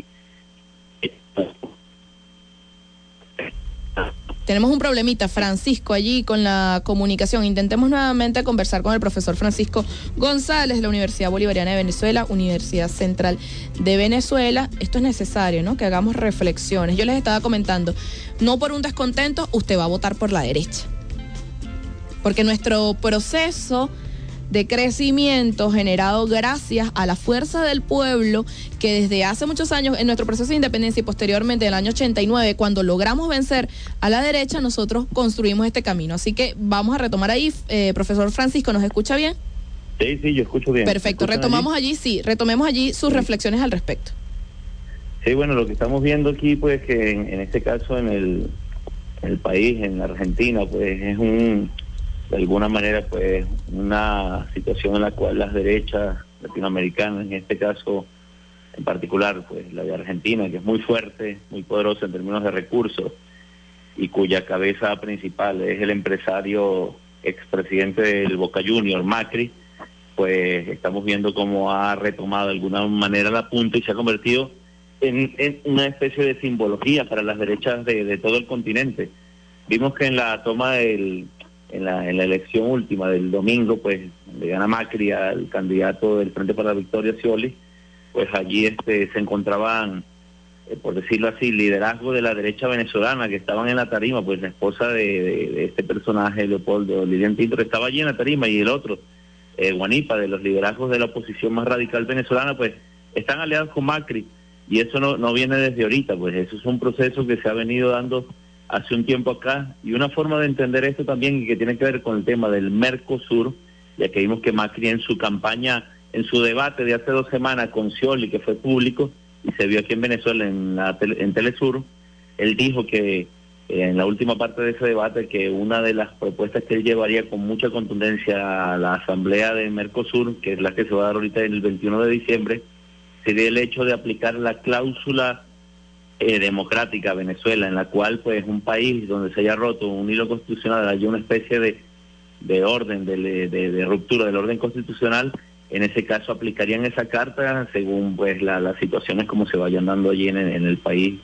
tenemos un problemita, Francisco, allí con la comunicación. Intentemos nuevamente conversar con el profesor Francisco González de la Universidad Bolivariana de Venezuela, Universidad Central de Venezuela. Esto es necesario, ¿no?, que hagamos reflexiones. Yo les estaba comentando, no por un descontento, usted va a votar por la derecha. Porque nuestro proceso de crecimiento generado gracias a la fuerza del pueblo, que desde hace muchos años, en nuestro proceso de independencia y posteriormente en el año ochenta y nueve, cuando logramos vencer a la derecha, nosotros construimos este camino. Así que vamos a retomar ahí. Eh, profesor Francisco, ¿nos escucha bien? Sí, sí, yo escucho bien. Perfecto, retomamos allí? allí, sí, retomemos allí sus sí. reflexiones al respecto. Sí, bueno, lo que estamos viendo aquí, pues que en, en este caso en el, en el país, en la Argentina, pues es un... de alguna manera, pues, una situación en la cual las derechas latinoamericanas, en este caso en particular, pues, la de Argentina, que es muy fuerte, muy poderosa en términos de recursos, y cuya cabeza principal es el empresario expresidente del Boca Juniors, Macri, pues estamos viendo cómo ha retomado de alguna manera la punta y se ha convertido en, en una especie de simbología para las derechas de, de todo el continente. Vimos que en la toma del, en la, en la elección última del domingo, pues le gana Macri al candidato del Frente para la Victoria, Scioli, pues allí este se encontraban, eh, por decirlo así, liderazgo de la derecha venezolana que estaban en la tarima, pues la esposa de, de, de este personaje, Leopoldo Lilian Tintor, estaba allí en la tarima, y el otro, eh, Guanipa, de los liderazgos de la oposición más radical venezolana, pues están aliados con Macri, y eso no, no viene desde ahorita, pues eso es un proceso que se ha venido dando hace un tiempo acá, y una forma de entender esto también, y que tiene que ver con el tema del Mercosur, ya que vimos que Macri en su campaña, en su debate de hace dos semanas con Scioli, que fue público, y se vio aquí en Venezuela en, la tele, en Telesur, él dijo que eh, en la última parte de ese debate, que una de las propuestas que él llevaría con mucha contundencia a la asamblea de Mercosur, que es la que se va a dar ahorita el veintiuno de diciembre, sería el hecho de aplicar la cláusula eh, democrática a Venezuela, en la cual pues un país donde se haya roto un hilo constitucional, haya una especie de, de orden, de, de, de ruptura del orden constitucional. En ese caso aplicarían esa carta según pues la, las situaciones como se vayan dando allí en, en el país.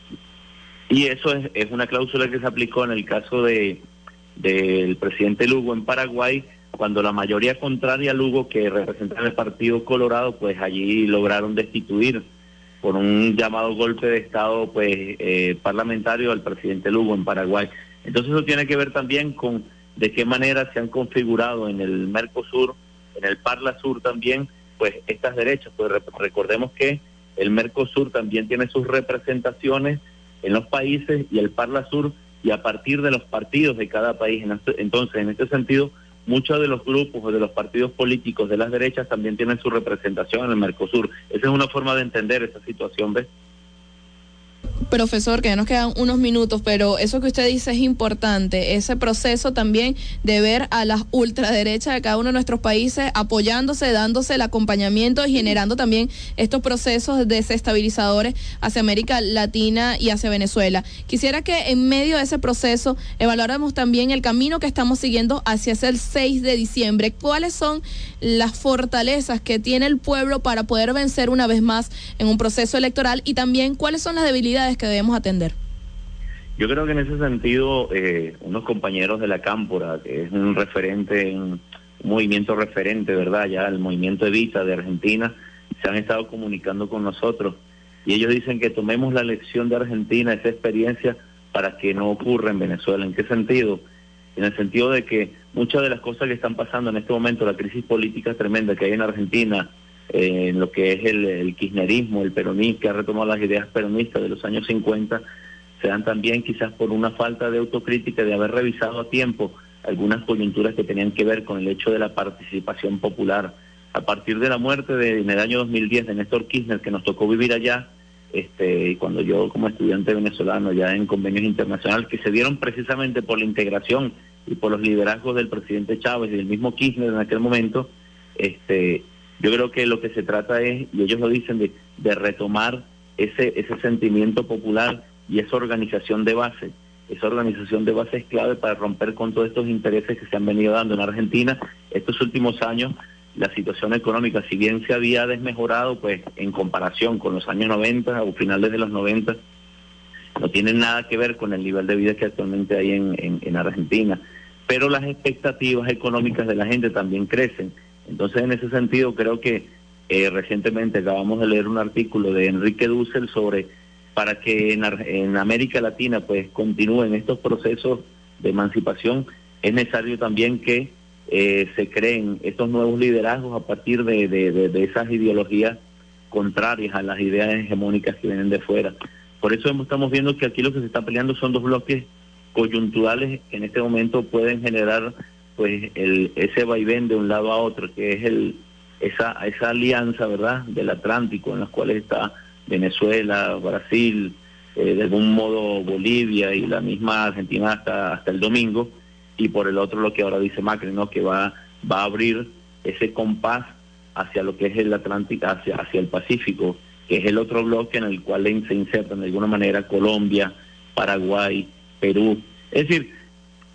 Y eso es, es una cláusula que se aplicó en el caso de del presidente Lugo en Paraguay, cuando la mayoría contraria a Lugo, que representaba el Partido Colorado, pues allí lograron destituir por un llamado golpe de Estado pues eh, parlamentario al presidente Lugo en Paraguay. Entonces eso tiene que ver también con de qué manera se han configurado en el Mercosur, en el Parlasur también, pues estas derechas. Pues recordemos que el Mercosur también tiene sus representaciones en los países, y el Parlasur, y a partir de los partidos de cada país. Entonces, en este sentido, muchos de los grupos o de los partidos políticos de las derechas también tienen su representación en el Mercosur. Esa es una forma de entender esa situación, ¿ves? Profesor, que ya nos quedan unos minutos, pero eso que usted dice es importante, ese proceso también de ver a las ultraderechas de cada uno de nuestros países apoyándose, dándose el acompañamiento y generando también estos procesos desestabilizadores hacia América Latina y hacia Venezuela. Quisiera que en medio de ese proceso evaluáramos también el camino que estamos siguiendo hacia ese seis de diciembre. ¿Cuáles son las fortalezas que tiene el pueblo para poder vencer una vez más en un proceso electoral, y también cuáles son las debilidades que debemos atender? Yo creo que en ese sentido, eh, unos compañeros de la Cámpora, que es un referente, un movimiento referente, ¿verdad? Ya el movimiento Evita de Argentina, se han estado comunicando con nosotros, y ellos dicen que tomemos la lección de Argentina, esa experiencia, para que no ocurra en Venezuela. ¿En qué sentido? En el sentido de que muchas de las cosas que están pasando en este momento, la crisis política tremenda que hay en Argentina, eh, en lo que es el, el kirchnerismo, el peronismo, que ha retomado las ideas peronistas de los años cincuenta, se dan también quizás por una falta de autocrítica, de haber revisado a tiempo algunas coyunturas que tenían que ver con el hecho de la participación popular. A partir de la muerte de, en el año dos mil diez de Néstor Kirchner, que nos tocó vivir allá, este, y cuando yo como estudiante venezolano ya en convenios internacionales que se dieron precisamente por la integración y por los liderazgos del presidente Chávez y del mismo Kirchner en aquel momento, este, yo creo que lo que se trata es, y ellos lo dicen, de, de retomar ese, ese sentimiento popular y esa organización de base. Esa organización de base es clave para romper con todos estos intereses que se han venido dando en Argentina estos últimos años. La situación económica, si bien se había desmejorado, pues en comparación con los años noventa o finales de los noventa, no tiene nada que ver con el nivel de vida que actualmente hay en, en, en Argentina. Pero las expectativas económicas de la gente también crecen. Entonces, en ese sentido, creo que eh, recientemente acabamos de leer un artículo de Enrique Dussel sobre para que en, en América Latina pues continúen estos procesos de emancipación, es necesario también que eh, se creen estos nuevos liderazgos a partir de, de, de, de esas ideologías contrarias a las ideas hegemónicas que vienen de fuera. Por eso estamos viendo que aquí lo que se está peleando son dos bloques coyunturales que en este momento pueden generar pues el, ese vaivén de un lado a otro, que es el esa esa alianza, ¿verdad?, del Atlántico, en las cuales está Venezuela, Brasil, eh, de algún modo Bolivia y la misma Argentina hasta hasta el domingo, y por el otro lo que ahora dice Macri, ¿no?, que va va a abrir ese compás hacia lo que es el Atlántico, hacia hacia el Pacífico, que es el otro bloque en el cual se insertan de alguna manera Colombia, Paraguay, Perú. Es decir,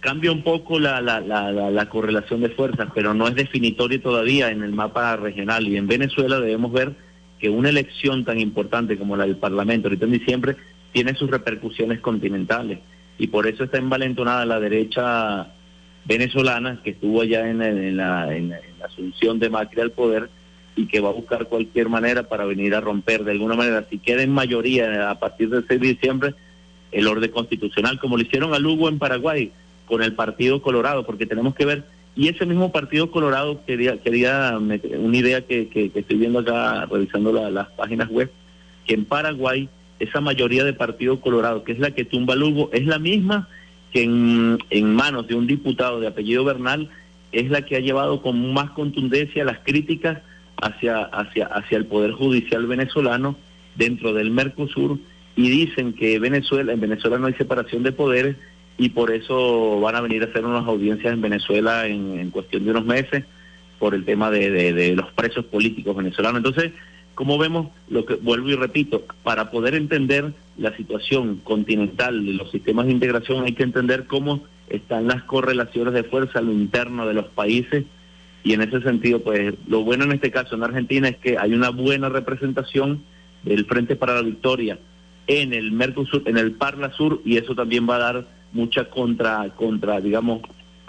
cambia un poco la, la, la, la, la correlación de fuerzas, pero no es definitorio todavía en el mapa regional. Y en Venezuela debemos ver que una elección tan importante como la del Parlamento, ahorita en diciembre, tiene sus repercusiones continentales. Y por eso está envalentonada la derecha venezolana, que estuvo allá en, en, la, en, la, en la asunción de Macri al poder, y que va a buscar cualquier manera para venir a romper de alguna manera, si queda en mayoría a partir del seis de diciembre, el orden constitucional, como lo hicieron a Lugo en Paraguay, con el Partido Colorado, porque tenemos que ver, y ese mismo Partido Colorado, quería quería meter una idea que, que, que estoy viendo acá, revisando la, las páginas web, que en Paraguay, esa mayoría de Partido Colorado, que es la que tumba Lugo, es la misma que en, en manos de un diputado de apellido Bernal, es la que ha llevado con más contundencia las críticas hacia, hacia, hacia el Poder Judicial venezolano dentro del Mercosur, y dicen que Venezuela, en Venezuela no hay separación de poderes, y por eso van a venir a hacer unas audiencias en Venezuela en, en cuestión de unos meses por el tema de, de, de los presos políticos venezolanos. Entonces, como vemos, lo que vuelvo y repito, para poder entender la situación continental de los sistemas de integración hay que entender cómo están las correlaciones de fuerza a lo interno de los países, y en ese sentido, pues, lo bueno en este caso en Argentina es que hay una buena representación del Frente para la Victoria en el Mercosur, en el Parla Sur, y eso también va a dar mucha contra, contra, digamos,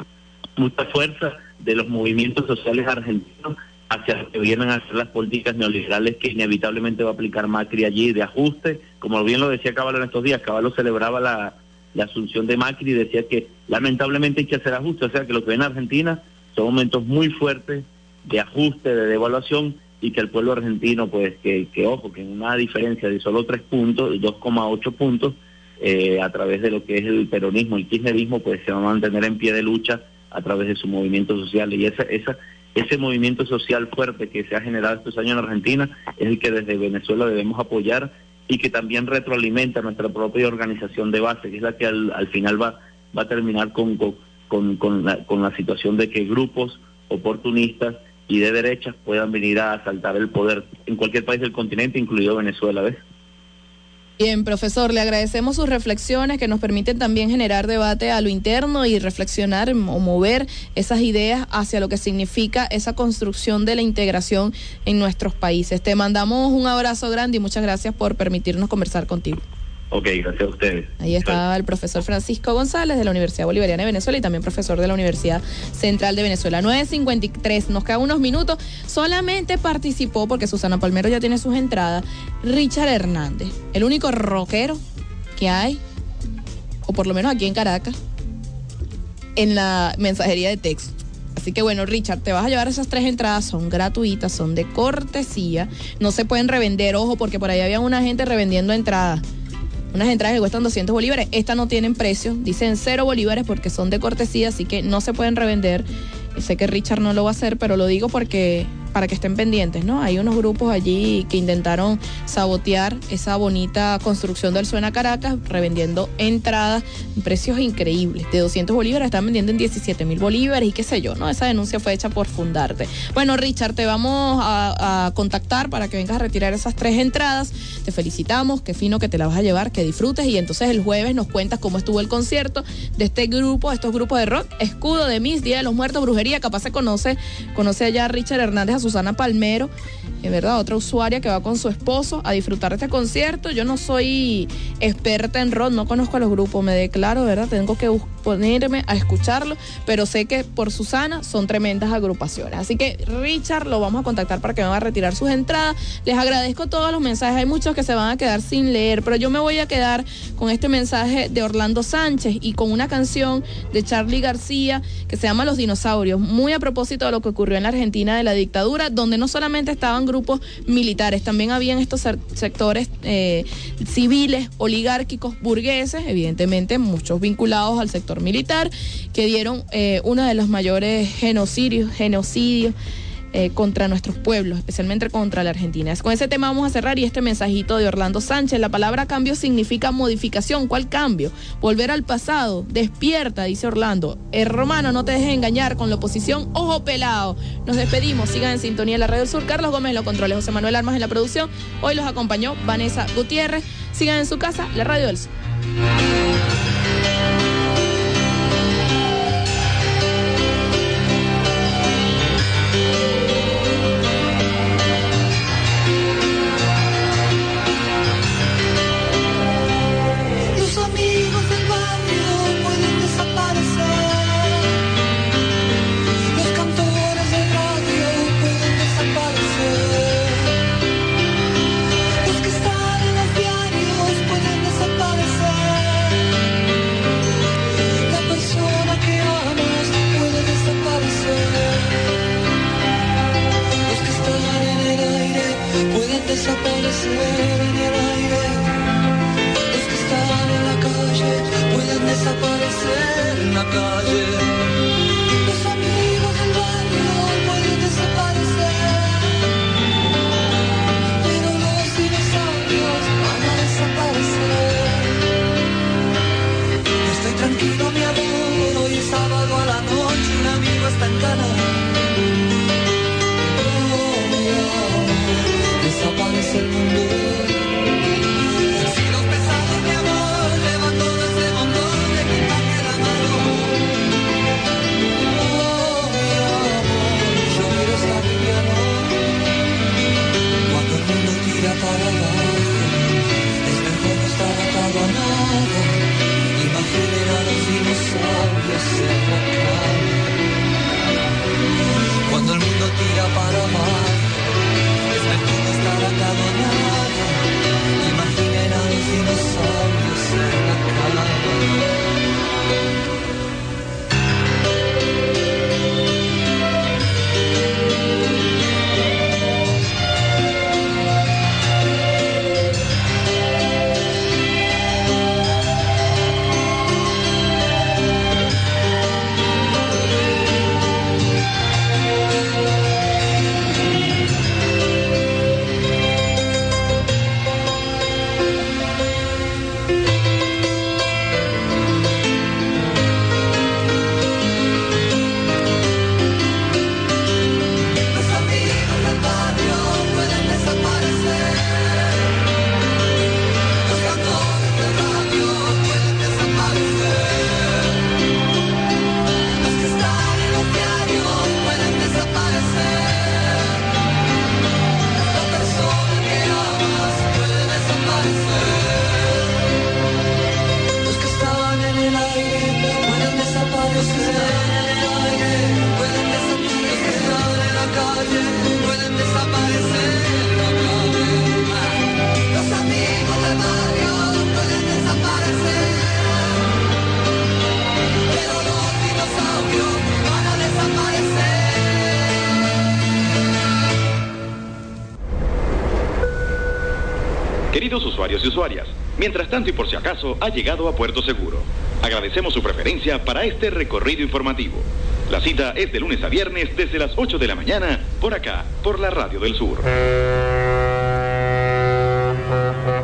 mucha fuerza de los movimientos sociales argentinos hacia lo que vienen a ser las políticas neoliberales que inevitablemente va a aplicar Macri allí de ajuste. Como bien lo decía Caballo en estos días, Caballo celebraba la, la asunción de Macri y decía que lamentablemente hay que hacer ajustes, o sea que lo que ven en Argentina son momentos muy fuertes de ajuste, de devaluación, y que el pueblo argentino, pues, que, que ojo, que en una diferencia de solo tres puntos, dos coma ocho puntos, eh, a través de lo que es el peronismo, el kirchnerismo, pues se va a mantener en pie de lucha a través de su movimiento social, y esa, esa, ese movimiento social fuerte que se ha generado estos años en Argentina es el que desde Venezuela debemos apoyar, y que también retroalimenta nuestra propia organización de base, que es la que al, al final va, va a terminar con, con, con, la, con la situación de que grupos oportunistas y de derechas puedan venir a asaltar el poder en cualquier país del continente, incluido Venezuela, ¿ves? Bien, profesor, le agradecemos sus reflexiones que nos permiten también generar debate a lo interno y reflexionar o mover esas ideas hacia lo que significa esa construcción de la integración en nuestros países. Te mandamos un abrazo grande y muchas gracias por permitirnos conversar contigo. Ok, gracias a ustedes. Ahí estaba el profesor Francisco González de la Universidad Bolivariana de Venezuela y también profesor de la Universidad Central de Venezuela. nueve cincuenta y tres, nos quedan unos minutos. Solamente participó, porque Susana Palmero ya tiene sus entradas, Richard Hernández, el único rockero que hay, o por lo menos aquí en Caracas, en la mensajería de texto. Así que bueno, Richard, te vas a llevar esas tres entradas, son gratuitas, son de cortesía, no se pueden revender, ojo, porque por ahí había una gente revendiendo entradas. Unas entradas que cuestan doscientos bolívares, estas no tienen precio, dicen cero bolívares porque son de cortesía, así que no se pueden revender. Sé que Richard no lo va a hacer, pero lo digo porque para que estén pendientes, ¿no? Hay unos grupos allí que intentaron sabotear esa bonita construcción del Suena Caracas, revendiendo entradas en precios increíbles. De doscientos bolívares están vendiendo en diecisiete mil bolívares y qué sé yo, ¿no? Esa denuncia fue hecha por Fundarte. Bueno, Richard, te vamos a, a contactar para que vengas a retirar esas tres entradas. Te felicitamos, qué fino que te la vas a llevar, que disfrutes, y entonces el jueves nos cuentas cómo estuvo el concierto de este grupo, estos grupos de rock, Escudo de Mis, Día de los Muertos, Brujería. Capaz se conoce, conoce allá a Richard Hernández, a Susana Palmero, es verdad, otra usuaria que va con su esposo a disfrutar de este concierto. Yo no soy experta en rock, no conozco a los grupos, me declaro, ¿verdad? Tengo que ponerme a escucharlo, pero sé que por Susana son tremendas agrupaciones. Así que Richard lo vamos a contactar para que venga a retirar sus entradas. Les agradezco todos los mensajes, hay muchos que se van a quedar sin leer, pero yo me voy a quedar con este mensaje de Orlando Sánchez y con una canción de Charly García que se llama Los Dinosaurios, muy a propósito de lo que ocurrió en la Argentina de la dictadura, donde no solamente estaban grupos militares, también habían estos sectores eh, civiles, oligárquicos, burgueses, evidentemente muchos vinculados al sector militar, que dieron eh, uno de los mayores genocidios, genocidios eh, contra nuestros pueblos, especialmente contra la Argentina. Con ese tema vamos a cerrar y este mensajito de Orlando Sánchez. La palabra cambio significa modificación. ¿Cuál cambio? Volver al pasado. Despierta, dice Orlando. El romano, no te dejes engañar con la oposición. Ojo pelado. Nos despedimos. Sigan en sintonía de la Radio del Sur. Carlos Gómez en los controles, José Manuel Armas en la producción. Hoy los acompañó Vanessa Gutiérrez. Sigan en su casa, la Radio del Sur. Queridos usuarios y usuarias, mientras tanto y por si acaso ha llegado a Puerto Seguro. Agradecemos su preferencia para este recorrido informativo. La cita es de lunes a viernes desde las ocho de la mañana por acá, por la Radio del Sur.